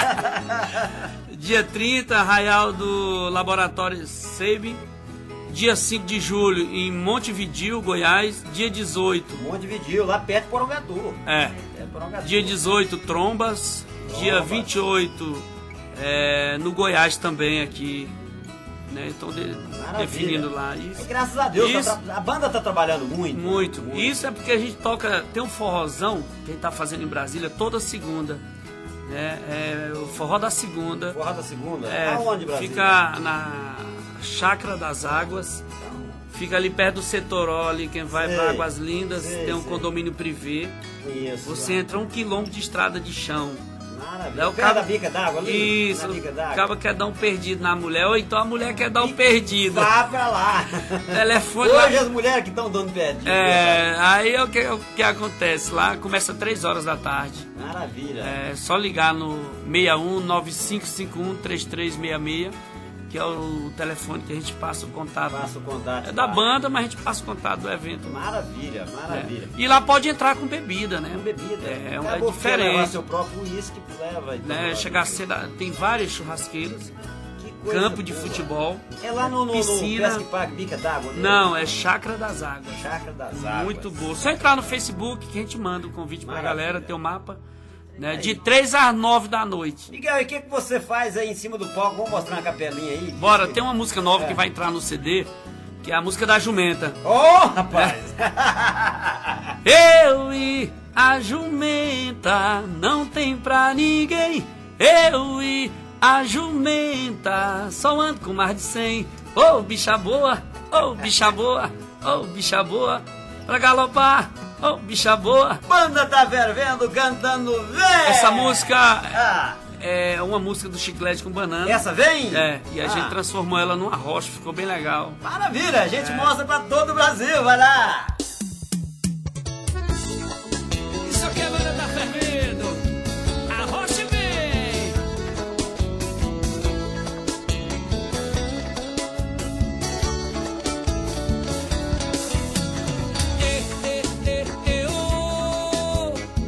Dia trinta, Arraial do Laboratório Seib. Dia cinco de julho, em Montevidéu, Goiás. Dia dezoito, Montevidéu, lá perto de Porongatu. é. Perto de Porongatu. Dia dezoito, Trombas. Dia Trombas. vinte e oito, é, no Goiás também, aqui. Né? Então, de- Maravilha. definindo lá. É, Isso. graças a Deus, Isso. tá tra- a banda tá trabalhando muito. Muito. Isso é porque a gente toca, tem um forrozão que a gente tá fazendo em Brasília toda segunda. Né? É o forró da segunda. Forró da segunda? É, Aonde, Brasília? fica na Chácara das Águas. Fica ali perto do Setoró, ali, quem vai Sei, para Águas Lindas, sei, tem um sei. condomínio privê. Isso. Você entra um quilômetro de estrada de chão. Maravilha. Aí o Perto cara- da bica d'água ali? Isso, Na bica d'água? acaba quer dar um perdido na mulher, ou então a mulher quer dar um perdido. Vá pra lá. Telefone Hoje lá. as mulheres que estão dando perdido. É, aí é o que, o que acontece lá, começa três horas da tarde. Maravilha. É só ligar no seis um nove cinco cinco um três três seis seis, que é o telefone que a gente passa o contato. Passa o contato. É da lá. banda, mas a gente passa o contato do evento. Maravilha, maravilha. É. E lá pode entrar com bebida, né? Com bebida. É, é, bom que levar diferente. seu próprio uísque, leva. e Né? toma Chegar lá. cedo, tem várias churrasqueiras, Que coisa campo de boa. futebol. É lá no, no, piscina. no Pesque Parque Bica d'Água? né? Não, é Chácara das Águas. Chácara das Águas. Muito boa. Só entrar no Facebook que a gente manda o convite pra Maravilha. galera, ter o mapa. Né? De três às nove da noite. Miguel, e o que, que você faz aí em cima do palco? Vamos mostrar uma capelinha aí? Bora, tem uma música nova É. que vai entrar no C D, que é a música da Jumenta. Ô, oh, rapaz! Eu e a jumenta não tem pra ninguém. Eu e a jumenta só ando com mais de cem. Ô, oh, bicha boa, ô, oh, bicha boa, ô, oh, bicha boa, pra galopar, ô, oh, bicha boa. Banda tá fervendo, cantando, vem! Essa música Ah, é uma música do Chiclete com Banana. essa vem? É, e a Ah, gente transformou ela numa rocha, ficou bem legal. Maravilha, a gente mostra pra todo o Brasil, vai lá! Isso aqui é a banda tá fervendo. Arrocha bem. E, e, e, e, oh.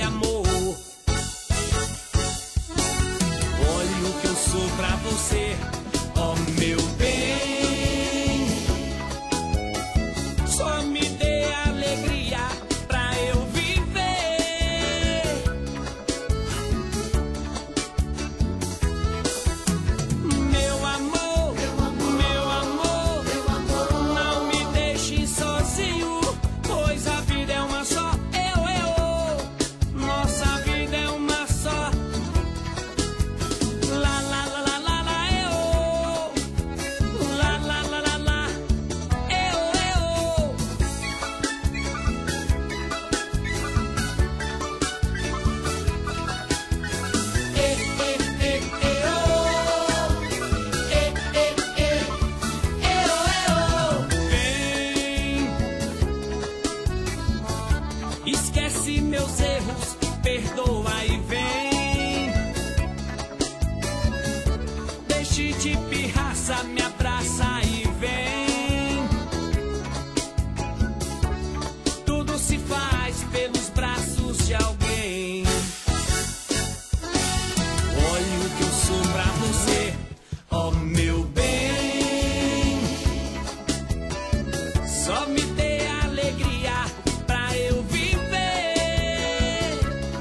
amor. Olha o que eu sou pra você, ó meu bem. Só me dê alegria pra eu viver. Meu amor, meu amor, não me deixe sozinho, pois a vida é uma só. Eu, eu, nossa vida é uma só. Lá, lá, lá, lá, lá, lá, eu. Lá, lá, lá, lá, lá, eu, eu. E, e, e, e, oh. E, e, e, eu, eu. Vem, esquece meus erros, perdoa e vem. Deixe de pirraça, me abraça e vem. Tudo se faz pelos braços de alguém. Olha o que eu sou pra você, ó meu bem. Só me dê alegria pra eu viver.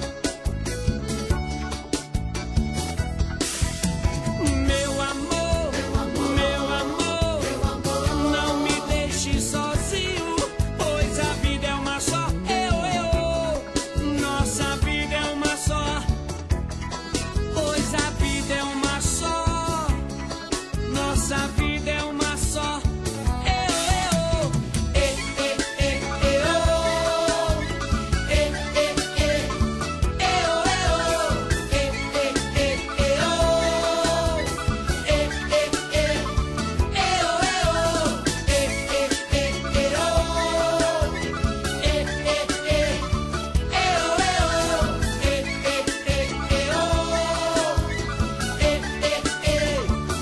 Meu amor, meu amor, não me deixe sozinho, pois a vida é uma só. Eu, eu, nossa vida é uma só. Pois a vida é uma só. Nossa vida é uma só. Eu, eu, e, e, e, e, oh. E, e, e, eu, eu. E, e, e, e, oh. E, e, e, eu, eu. E, e, e, e, oh. E, e, e, eu, eu. E, e, e, e, oh. E, e, e,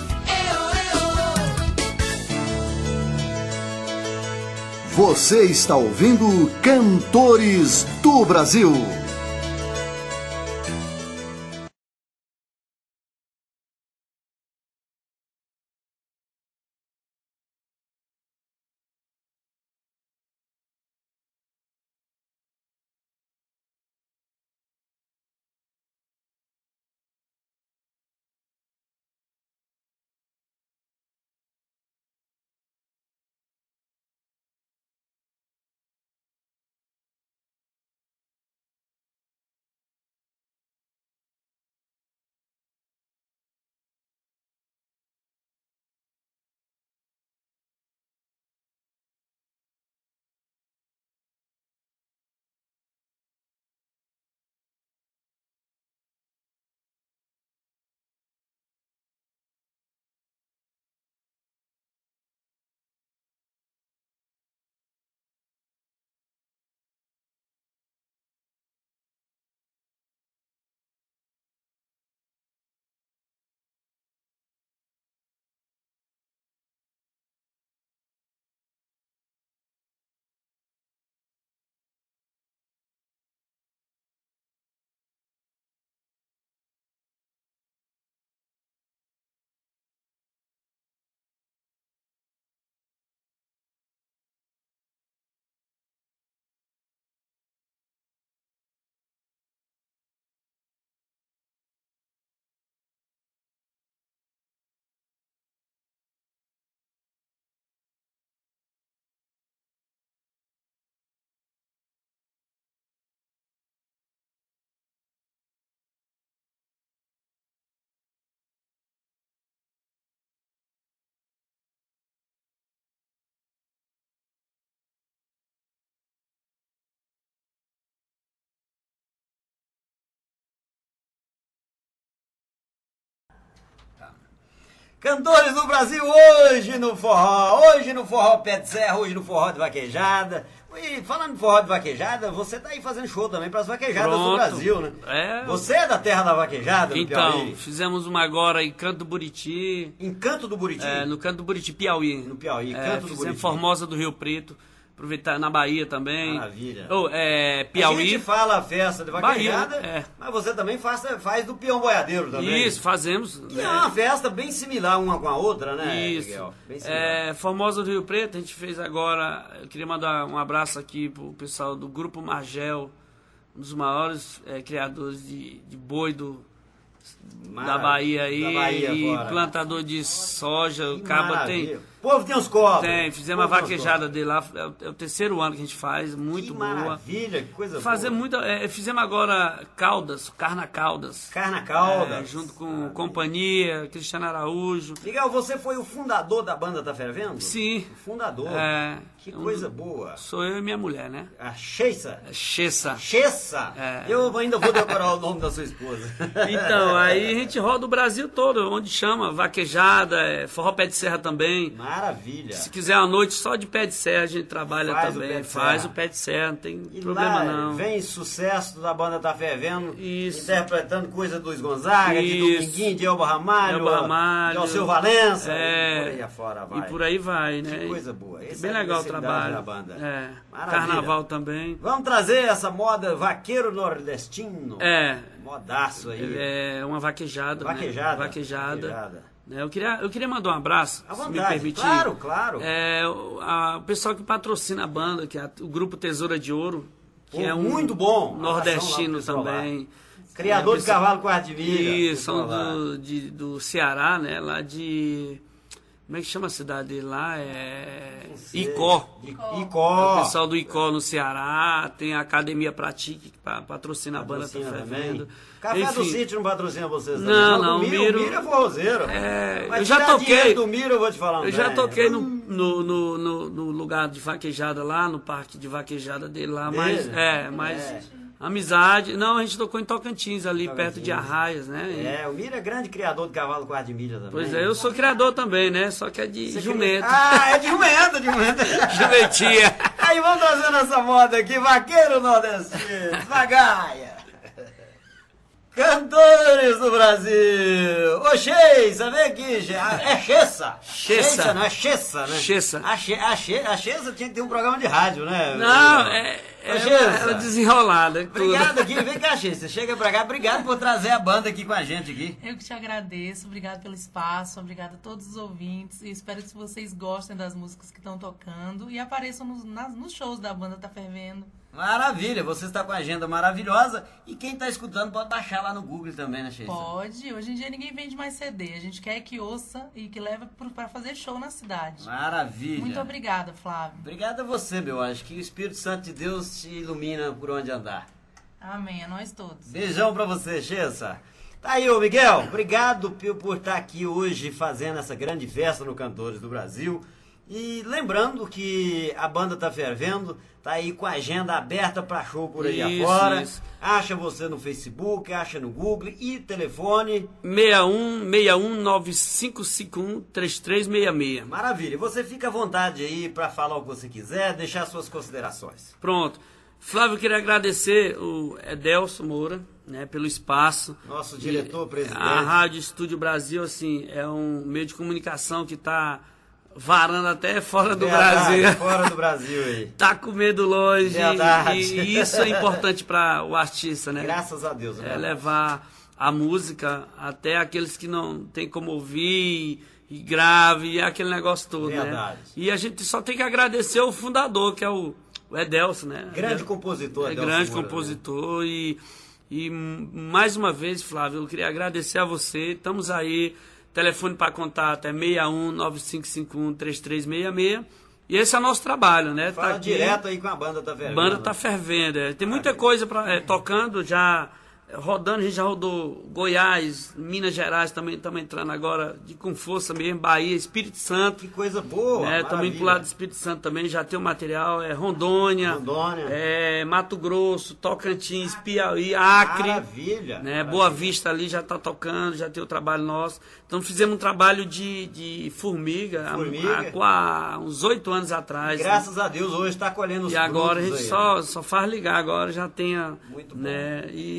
eu, eu. Você está ouvindo Cantores do Brasil. Cantores do Brasil hoje no forró, hoje no forró pé de serra, hoje no forró de vaquejada. E falando em forró de vaquejada, você tá aí fazendo show também para as vaquejadas Pronto. do Brasil, né? É. Você é da terra da vaquejada, no Então, Piauí? fizemos uma agora em Canto do Buriti. Em Canto do Buriti? É, no Canto do Buriti, Piauí. No Piauí, É, Canto do fizemos Buriti. Formosa do Rio Preto. aproveitar na Bahia também. Maravilha. Oh, é, A Piauí. gente fala a festa de vaquejada, Bahia, é. mas você também faz, faz do peão boiadeiro também. Isso, fazemos. Que né? é uma festa bem similar uma com a outra, né, Isso. Miguel? Bem similar. É, Formosa do Rio Preto, a gente fez agora. Eu queria mandar um abraço aqui pro pessoal do Grupo Margel, um dos maiores é, criadores de, de boi do, da Maravilha. Bahia aí. Da Bahia e fora. plantador de soja. O Que Caba maravilha. tem. O povo tem uns copos. Tem, fizemos uma vaquejada dele lá. É o, é o terceiro ano que a gente faz, muito Que boa. maravilha, que coisa Fazer boa. muita. É, fizemos agora Caldas, Carna Caldas. Carna Caldas. É, junto com Companhia, Cristiano Araújo. Miguel, você foi o fundador da banda Tá Fervendo? Sim. O fundador. É, Que um coisa do- boa. Sou eu e minha mulher, né? A Cheissa. Chessa. Chessa. É. Eu ainda vou decorar o nome da sua esposa. Então, aí a gente roda o Brasil todo, onde chama, vaquejada, é, forró pé de serra também. Maravilha. Se quiser uma noite só de pé de serra, a gente trabalha Faz o também. pé de Faz serra. o pé de serra, não tem E problema lá não. vem sucesso da banda Tá Fervendo, Isso. interpretando coisa do Luiz Gonzaga, de Isso. Dominguinho, de Elba Ramalho, Elba Ramalho. de Alceu Valença, É. e por aí afora vai. E por aí vai, né? Que coisa boa. Esse Bem é a legal o diversidade trabalho. da banda. É. Maravilha. Carnaval também. Vamos trazer essa moda vaqueiro nordestino. É. Modaço aí. É uma vaquejada. Vaquejada. Né? Vaquejada. Vaquejada. Né? Eu queria, eu queria mandar um abraço, À se me vontade. permitir. Claro, claro. É, o, a- o pessoal que patrocina a banda, que é a- o grupo Tesoura de Ouro, que Pô, é um muito bom. nordestino Abração lá pro pessoal também. Criador É, de pessoal- cavalo quarto de milha. Isso, são pessoal lá. do, de- do Ceará, né? Lá de... Como é que chama a cidade dele lá? É... Icó. De- O Icó. pessoal do Icó no Ceará, tem a Academia Pratique, que pa- patrocina a banda Tá Patrocina Fervendo. também. Café do Enfim, Sítio não patrocina vocês também? Não, não, do o Miro, Miro- o Miro é forrozeiro. É, Mas eu já tirar toquei- dinheiro do Miro, eu vou te falar um eu já trem. toquei no, no, no, no- no lugar de vaquejada lá, no parque de vaquejada dele lá, mas Dele? é, mas É. amizade. Não, a gente tocou em Tocantins, ali perto de Tocantins. Arraias, né? E- É, o Miro é grande criador de cavalo quarto de milha também. Pois é, eu sou criador também, né? Só que é de Você jumento. cria- Ah, é de jumento, de jumento. Jumentinha. Aí vamos trazendo essa moda aqui, vaqueiro nordestino, vagaia. Cantores do Brasil! Ô, Cheissa, vem aqui, Che- ah, é Chessa. Chessa. não é Chessa, né? Chessa. A, che, a, che, a Chessa tinha que ter um programa de rádio, né? Não, é, é Ô, ela, Chessa. ela desenrolada. é tudo. Obrigado aqui, vem cá, Chessa. Chega pra cá, obrigado por trazer a banda aqui com a gente aqui. Eu que te agradeço, obrigado pelo espaço, obrigado a todos os ouvintes e espero que vocês gostem das músicas que estão tocando e apareçam nos, nas- nos shows da banda Tá Fervendo. Maravilha, você está com a agenda maravilhosa e quem está escutando pode baixar lá no Google também, né, Chessa? Pode, hoje em dia ninguém vende mais C D, a gente quer que ouça e que leve para fazer show na cidade. Maravilha. Muito obrigada, Flávio. Obrigado a você, meu anjo. Que o Espírito Santo de Deus te ilumina por onde andar. Amém, a nós todos. Beijão pra você, Chessa. Tá aí, ô Miguel. Obrigado por por estar aqui hoje fazendo essa grande festa no Cantores do Brasil. E lembrando que a banda Tá Fervendo, tá aí com a agenda aberta pra show por aí Isso, afora. isso. Acha você no Facebook, acha no Google e telefone. seis um seis um nove cinco cinco um três três seis seis. Maravilha. Você fica à vontade aí pra falar o que você quiser, deixar suas considerações. Pronto. Flávio, eu queria agradecer o Edelso Moura, né, pelo espaço. Nosso diretor, E presidente. A Rádio Estúdio Brasil, assim, é um meio de comunicação que está varando até fora do Verdade, Brasil. Fora do Brasil aí. Tá com medo longe. Verdade. E, e isso é importante para o artista, né? Graças a Deus. É né? levar a música até aqueles que não tem como ouvir e grave, e aquele negócio todo, Verdade. né? E a gente só tem que agradecer o fundador, que é o, o Edelso, né? Grande Edel- compositor, É Adelso grande Moura, né? compositor e, e m- mais uma vez, Flávio, eu queria agradecer a você. Estamos aí, telefone para contato é seis um nove cinco cinco um três três seis seis. E esse é o nosso trabalho, né? Fala Tá aqui, direto aí com a banda Tá a Fervendo. banda tá fervendo. é. Tem muita coisa pra, é, tocando já, é, rodando, a gente já rodou Goiás, Minas Gerais também estamos entrando agora de com força mesmo, Bahia, Espírito Santo. Que coisa boa. É, também maravilha. pro lado do Espírito Santo também já tem o material, é Rondônia, Rondônia. é, Mato Grosso, Tocantins, Piauí, Acre. Maravilha. Né, maravilha. Boa Vista ali já está tocando, já tem o trabalho nosso. Então fizemos um trabalho de, de formiga, há- Formiga. há, há uns oito anos atrás. Graças a Deus hoje está colhendo os E agora a gente frutos aí, só, né? só faz ligar, agora já tem a. Muito bom. né, e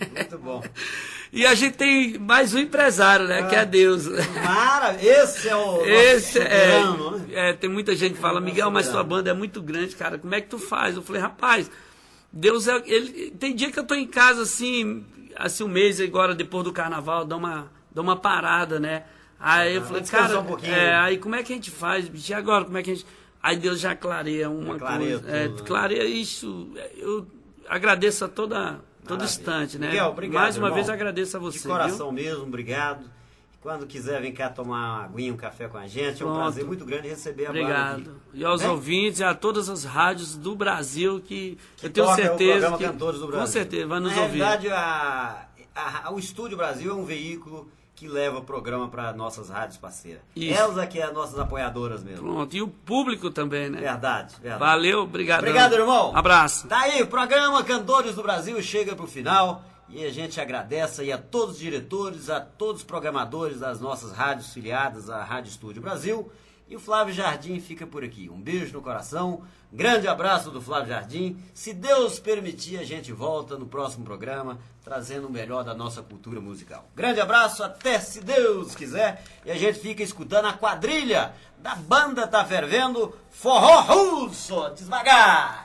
Muito bom. E a gente tem mais um empresário, né? Que é Deus. Mara, esse é o Esse nosso é, soberano, né? é. Tem muita gente que fala, Miguel, mas tua banda é muito grande, cara. Como é que tu faz? Eu falei, rapaz, Deus é. Ele, tem dia que eu tô em casa assim, assim um mês agora, depois do carnaval, dá uma, dá uma parada, né? Aí eu Ah, falei, descansar cara, um pouquinho. é, aí como é que a gente faz, bicho? E agora, como é que a gente. Aí Deus já clareia uma Já clareia coisa. É, tudo, né? clareia isso. Eu agradeço a toda, todo Maravilha. instante, né? Miguel, obrigado, Mais uma irmão. vez agradeço a você. De coração viu? mesmo, obrigado. Quando quiser, vem cá tomar uma aguinha, um café com a gente. É um Pronto. prazer muito grande receber a banda Obrigado. aqui. E aos Bem? ouvintes e a todas as rádios do Brasil que, Que eu tenho toca o certeza programa que Cantores do Brasil. com certeza vai nos Na ouvir. realidade, a, a- o Estúdio Brasil é um veículo que leva o programa para nossas rádios parceiras. Isso. Elas aqui as nossas apoiadoras mesmo. Pronto. E o público também, né? Verdade, verdade. Valeu, obrigado. Obrigado, irmão. Abraço. Tá aí, o programa Cantores do Brasil chega pro final e a gente agradece aí a todos os diretores, a todos os programadores das nossas rádios filiadas à Rádio Estúdio Brasil. E o Flávio Jardim fica por aqui. Um beijo no coração, um grande abraço do Flávio Jardim. Se Deus permitir, a gente volta no próximo programa, trazendo o melhor da nossa cultura musical. Grande abraço, até se Deus quiser. E a gente fica escutando a quadrilha da banda Tá Fervendo, Forró Russo, devagar.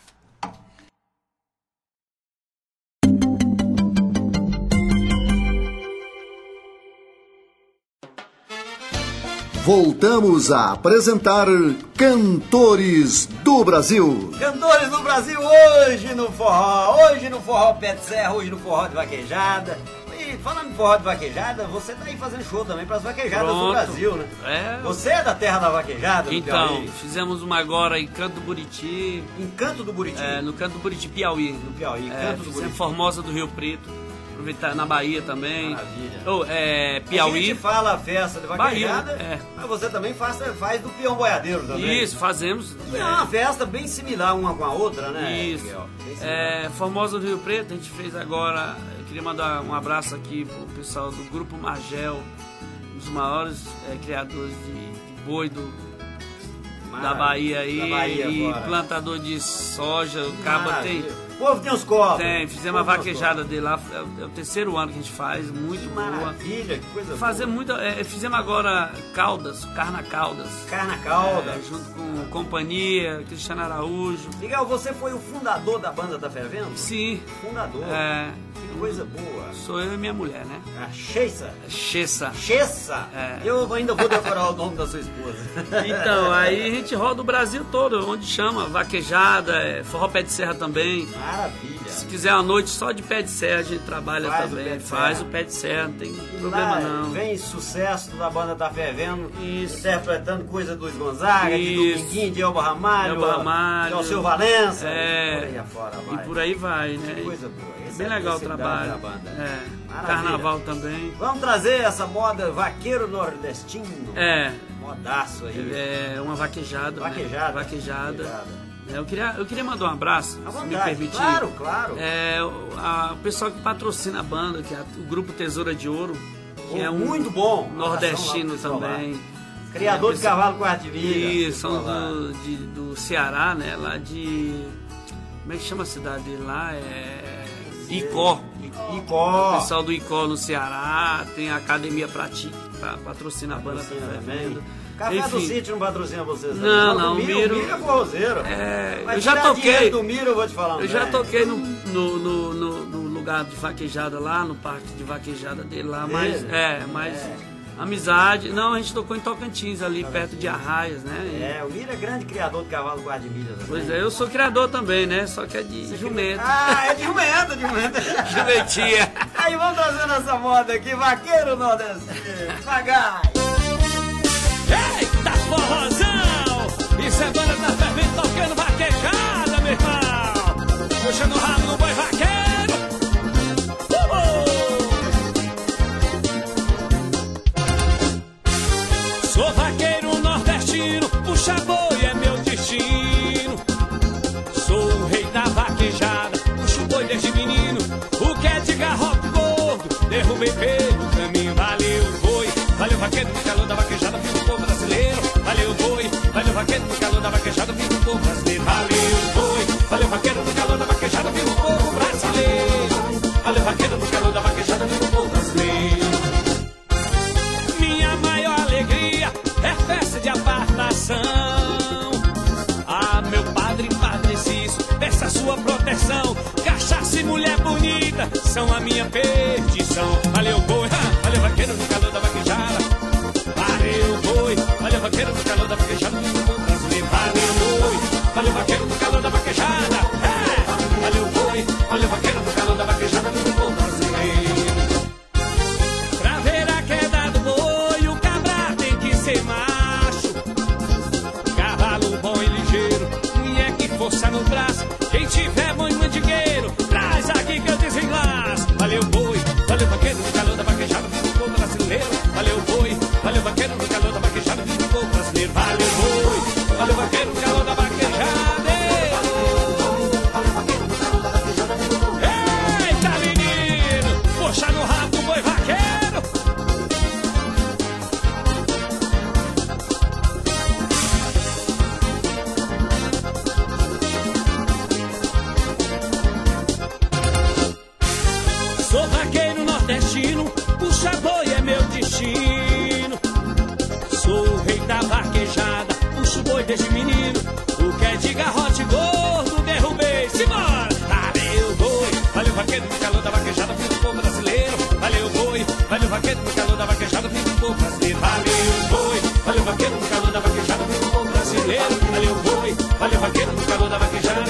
Voltamos a apresentar Cantores do Brasil. Cantores do Brasil hoje no forró, hoje no forró pé de serra, hoje no forró de vaquejada. E falando em forró de vaquejada, você tá aí fazendo show também para as vaquejadas do Pronto. Brasil, né? É. Você é da terra da vaquejada, do Então, Piauí? fizemos uma agora em Canto do Buriti, Em Canto do Buriti, é, no Canto do Buriti, Piauí. no Piauí, É, Canto do fizemos Buriti. Formosa do Rio Preto. Aproveitar na Bahia também. Maravilha. Oh, é, A Piauí. gente fala a festa de vaquejada, Bahia, é. mas você também faz, faz do peão boiadeiro também. Isso, fazemos. E é uma festa bem similar uma com a outra, né? Isso. Miguel? Bem similar. É, Formosa do Rio Preto, a gente fez agora. Eu queria mandar um abraço aqui pro pessoal do Grupo Margel, um dos maiores é, criadores de, de boi do, da Maravilha. Bahia aí. Da Bahia e agora. plantador de soja, o Caba tem. Maravilha. O povo tem os copos. Tem, fizemos uma vaquejada dele lá, é o, é o terceiro ano que a gente faz, muito Que boa. maravilha, que coisa Fazer boa. muita. É, fizemos agora Caldas, Carna Caldas. Carna Calda. É, junto com Companhia, Cristiano Araújo. Miguel, você foi o fundador da banda Tá Fervendo? Sim, Fundador. é, Que coisa boa. sou eu e minha mulher, né? A Cheissa. Chessa. Chessa. É. Eu ainda vou decorar o nome da sua esposa. Então, aí a gente roda o Brasil todo, onde chama, vaquejada, é, forró pé de serra também. Maravilha. Se quiser uma noite só de pé de serra, a gente trabalha Faz o também. pé de Faz serra. o pé de serra, não tem E problema lá não. Vem sucesso da banda Tá Fervendo, Isso. interpretando coisa do Luiz Gonzaga, de Isso. Dominguinho, de Elba Ramalho, Elba Ramalho. de Alceu Valença, É. por aí afora E vai. por aí vai, né? Que coisa boa. É Esse bem é a legal o felicidade trabalho. da banda. É. Maravilha. Carnaval também. Vamos trazer essa moda vaqueiro nordestino. É. Modaço aí. É uma vaquejada. Vaquejada. Né? Vaquejada. Vaquejada. É, eu, queria, eu queria mandar um abraço, À se me vontade. permitir. Claro, claro. É, o, a- o pessoal que patrocina a banda, que é o Grupo Tesoura de Ouro, que é um Muito bom. nordestino Abração lá pro pessoal também. lá. Criador É, de cavalo quarto de milha. Isso, são do, de- do Ceará, né? Lá de. Como é que chama a cidade dele lá? É. Icó. O Icó. pessoal do Icó no Ceará, tem a Academia Pratique, que patrocina a banda Patrocina Tá também. Fervendo. Café do Enfim, Sítio não patrocina vocês também, Não, não, o Miro, Miro- o Miro é forrozeiro. É, Vai eu já tirar toquei. dinheiro do Miro, eu vou te falar um Eu já trem. toquei no, no, no, no- no lugar de vaquejada lá, no parque de vaquejada dele lá, mas Dele? é, mas amizade. Não, a gente tocou em Tocantins ali, perto de Arraias, né? E- É, o Miro é grande criador de cavalo quarto de milha também. Pois é, eu sou criador também, né? Só que é de jumento. Ah, é de jumento, de jumento. Jumentinha. Aí vamos trazendo essa moda aqui, vaqueiro nordestino. Devagar. Eita forrozão! Isso é banda Tá Fervendo tocando vaquejada, meu irmão! Puxando o rabo no boi vaqueiro! Uhul! Sou vaqueiro nordestino, puxa boi é meu destino. Sou o rei da vaquejada, puxo boi desde menino. O que é de garrote gordo, derrubei pelo caminho. Valeu, boi, valeu vaqueiro no calor da vaquejada, viva o povo brasileiro. Valeu, boi, valeu vaqueiro no calor da vaquejada, viva o povo brasileiro. Valeu, boi, valeu vaqueiro no calor da vaquejada, viva o povo brasileiro. Valeu vaqueiro bonita são a minha perdição. Valeu, boi, ah, valeu, vaqueiro no calor da vaquejada. Valeu, boi, valeu, vaqueiro no calor da vaquejada. Valeu, boi, valeu, vaqueiro no calor da vaquejada. É, valeu, boi, valeu, vaqueiro no calor da vaquejada do povo brasileiro. Pra ver a queda do boi, o cabra tem que ser macho. Cavalo bom e ligeiro, mulher que força no braço. Quem tiver bom e mandigueiro, traz aqui que eu desenlaço. Valeu, boi, valeu, vaqueiro no calor da vaquejada do povo brasileiro. Valeu, boi, valeu, vaqueiro no calor da vaquejada do povo brasileiro. Valeu, boi, valeu, vaqueiro no calor da vaquejada. Eita, menino, puxa no rabo do boi vaqueiro. Sou vaqueiro nordestino, puxa boi é meu destino. Sou o rei da vaquejada, puxo boi desde menino. O que é de garrote gordo, derrubei, simbora. Valeu, boi, valeu, vaqueiro no calor da vaquejada, filho do povo brasileiro. Valeu, boi, valeu, vaqueiro no calor da vaquejada, filho do povo brasileiro. Valeu, boi, valeu, vaqueiro no calor da vaquejada, filho do povo brasileiro. Valeu, boi, valeu, vaqueiro no calor da vaquejada.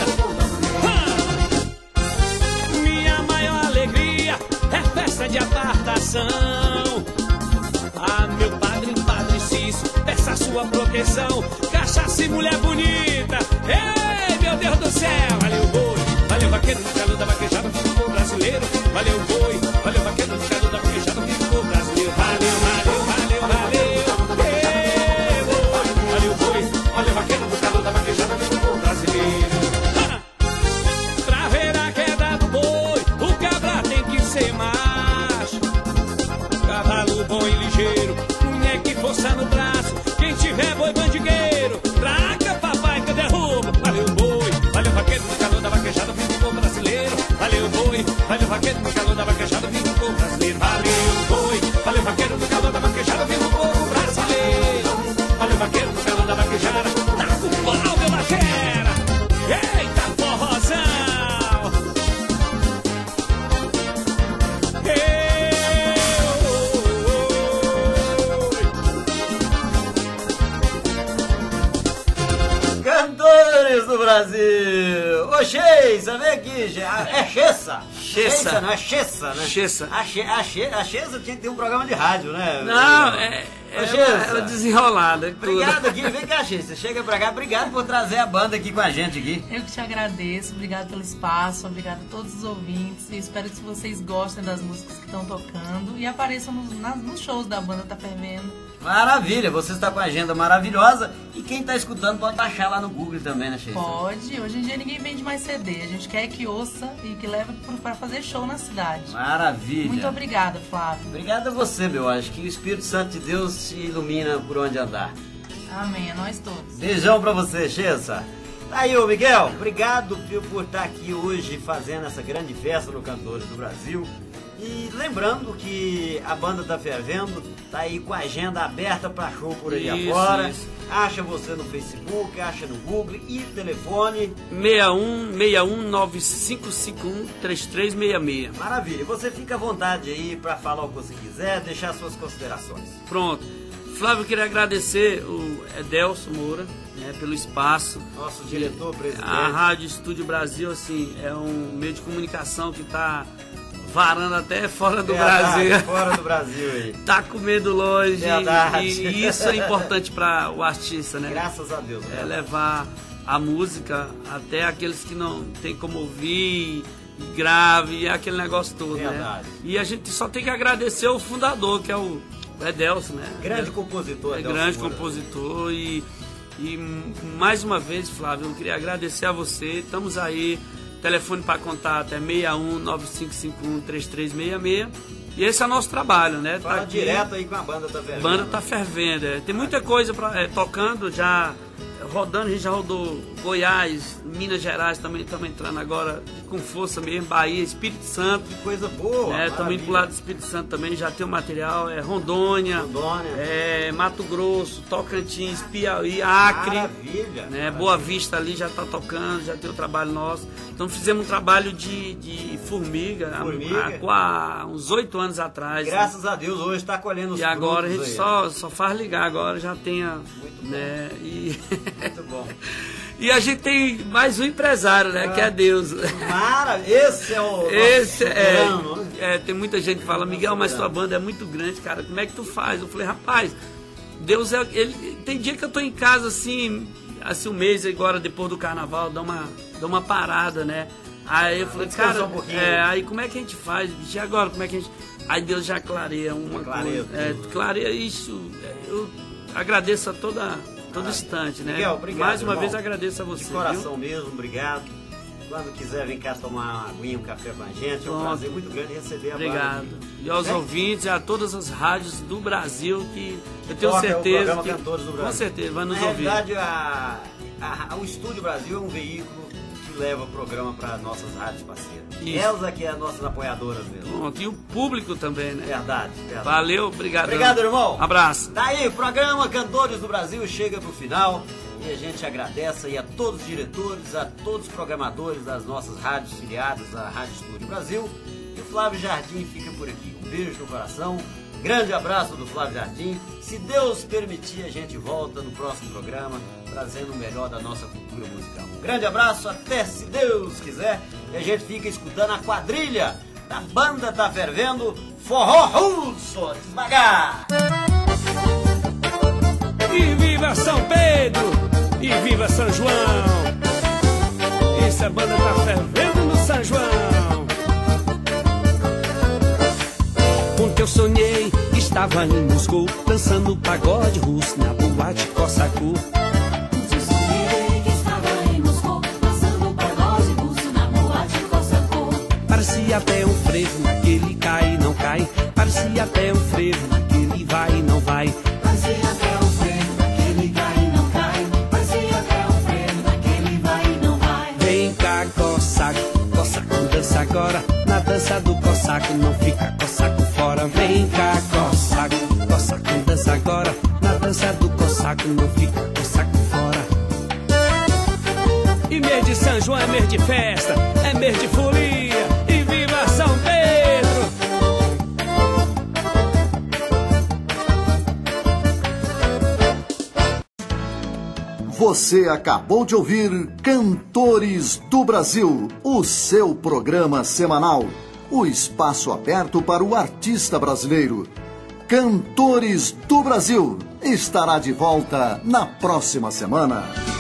Ah! Minha maior alegria é festa de apartação. Ah, meu padre, padre Cício, peça sua proteção. Cachaça e mulher bonita, ei, meu Deus do céu. Valeu, boi, valeu, vaqueiro no calor da vaquejada, filho do povo brasileiro. Valeu, boi, valeu, vaqueiro no calor da vaquejada, filho do povo brasileiro. Valeu, valeu, valeu, valeu, ei, boi, valeu, boi, valeu, vaqueiro no calor da vaquejada, filho do povo brasileiro. Ah! Pra ver a queda do boi, o cabra tem que ser macho. Cavalo bom e ligeiro, mulher que força no braço. Quem tiver boi bandigueiro, traga papai que eu derrubo. Valeu, boi, valeu, vaqueiro no calor da vaquejada, filho do povo brasileiro. Valeu, boi, valeu, vaqueiro no calor da vaquejada, filho do povo brasileiro. Valeu, boi, valeu, vaqueiro no calor da vaquejada, filho do povo brasileiro. Valeu, vaqueiro no calor da vaquejada, tá com pau, meu vaqueira. Eita, forrozão. Cantores do Brasil! Ô, Cheissa, vem aqui, Che- é Chessa? Chessa. Não é Chessa, né? Chessa. A, che, a, che, a Chessa tinha que ter um programa de rádio, né? Não, é, Ô, é, Chessa. ela desenrolada. é tudo. Obrigado aqui, vem cá, Chessa. Chega pra cá, obrigado por trazer a banda aqui com a gente aqui. Eu que te agradeço, obrigado pelo espaço, obrigado a todos os ouvintes. E espero que vocês gostem das músicas que estão tocando e apareçam nos, nas- nos shows da banda Tá Fervendo. Maravilha, você está com a agenda maravilhosa e quem está escutando pode baixar lá no Google também, né, Chessa? Pode, hoje em dia ninguém vende mais C D, a gente quer que ouça e que leve pro- pra fazer show na cidade. Maravilha. Muito obrigada, Flávio. Obrigado a você, meu anjo. Que o Espírito Santo de Deus te ilumina por onde andar. Amém, a nós todos. Beijão pra você, Chessa. Tá aí, ô Miguel. Obrigado por, por estar aqui hoje fazendo essa grande festa no Cantores do Brasil. E lembrando que a banda Tá Fervendo tá aí com a agenda aberta pra show por aí Isso, afora. isso. Acha você no Facebook, acha no Google e telefone. seis um seis um nove cinco cinco um três três seis seis. Maravilha. Você fica à vontade aí pra falar o que você quiser, deixar suas considerações. Pronto. Flávio, eu queria agradecer o Edelso Moura, né, pelo espaço. Nosso diretor, presidente. A Rádio Estúdio Brasil, assim, é um meio de comunicação que tá varando até fora do Verdade, Brasil. Fora do Brasil aí. Tá comendo longe. Verdade. E, e isso é importante para o artista, né? Graças a Deus. É levar a música até aqueles que não tem como ouvir, grave, e aquele negócio todo, né? Verdade. E a gente só tem que agradecer o fundador, que é o Edelso, né? Grande compositor, É Edelso grande Moura. compositor e, e mais uma vez, Flávio, eu queria agradecer a você. Estamos aí, telefone para contato é seis um nove cinco cinco um três três seis seis. E esse é o nosso trabalho, né? Fala tá aqui, direto aí com a banda Tá a Fervendo. banda tá fervendo. é. Tem muita coisa pra, é, tocando já, rodando, a gente já rodou Goiás, Minas Gerais também estamos entrando agora com força mesmo, Bahia, Espírito Santo. Que coisa boa. É, também pro lado do Espírito Santo também já tem o material, é Rondônia, Rondônia. É, Mato Grosso, Tocantins, Piauí, Acre. Maravilha. Né, maravilha. Boa Vista ali já está tocando, já tem o trabalho nosso. Então fizemos um trabalho de, de formiga, Formiga. há, há uns oito anos atrás. Graças a Deus, hoje está colhendo os E agora a frutos gente aí. só, só faz ligar, agora já tem a. Muito né, e, Muito bom. e a gente tem mais um empresário, né? Que é Deus. Maravilha. Esse é o Esse nosso é, soberano, né? é. Tem muita gente que fala, Miguel, mas tua banda é muito grande, cara. Como é que tu faz? Eu falei, rapaz, Deus é. Ele, tem dia que eu tô em casa assim, assim um mês agora, depois do carnaval, dá uma, dá uma parada, né? Aí eu falei, descansar cara, um pouquinho. é, aí como é que a gente faz, bicho? E agora, como é que a gente. Aí Deus já clareia uma Clareia coisa. É, tudo. clareia isso. é, Eu agradeço a toda, todo instante, né? Miguel, obrigado, Mais uma irmão. vez agradeço a você. De coração mesmo, obrigado. Quando quiser vir cá tomar uma aguinha, um café com a gente, é um Pronto. prazer muito grande receber a Obrigado. banda. E aos Né? ouvintes, e a todas as rádios do Brasil que eu tenho Toca o certeza programa que, Cantores do Brasil. com certeza, vai nos Na ouvir. realidade, a, a- o Estúdio Brasil é um veículo que leva o programa para nossas rádios parceiras. Isso. Elas aqui é as nossas apoiadoras mesmo. Pronto, e o público também, né? Verdade, verdade. Valeu, obrigado. Obrigado, irmão. Abraço. Tá aí, o programa Cantores do Brasil chega pro final e a gente agradece aí a todos os diretores, a todos os programadores das nossas rádios filiadas à Rádio Estúdio Brasil. E o Flávio Jardim fica por aqui. Um beijo no coração, grande abraço do Flávio Jardim. Se Deus permitir, a gente volta no próximo programa trazendo o melhor da nossa cultura musical. Um grande abraço, até se Deus quiser. E a gente fica escutando a quadrilha da banda Tá Fervendo, Forró Russo, devagar. E viva São Pedro! E viva São João! Essa banda tá fervendo no São João! Ontem eu sonhei, estava em Moscou, dançando pagode russo na boate Cossacô. Eu sonhei que estava em Moscou, dançando pagode russo na boate Cossacô. Parecia até um frevo naquele cai e não cai. Parecia até um frevo naquele vai e não vai. Parecia até o frevo daquele cai e não cai. Parecia até o frevo daquele vai e não vai. Vem cá, Cossaco, Cossaco dança agora. Na dança do Cossaco não fica Cossaco fora. Vem cá, Cossaco, Cossaco dança agora. Na dança do Cossaco não fica Cossaco fora. E mês de São João é mês de festa, é mês de folia. E viva São Pedro! Você acabou de ouvir Cantores do Brasil, o seu programa semanal. O espaço aberto para o artista brasileiro. Cantores do Brasil estará de volta na próxima semana.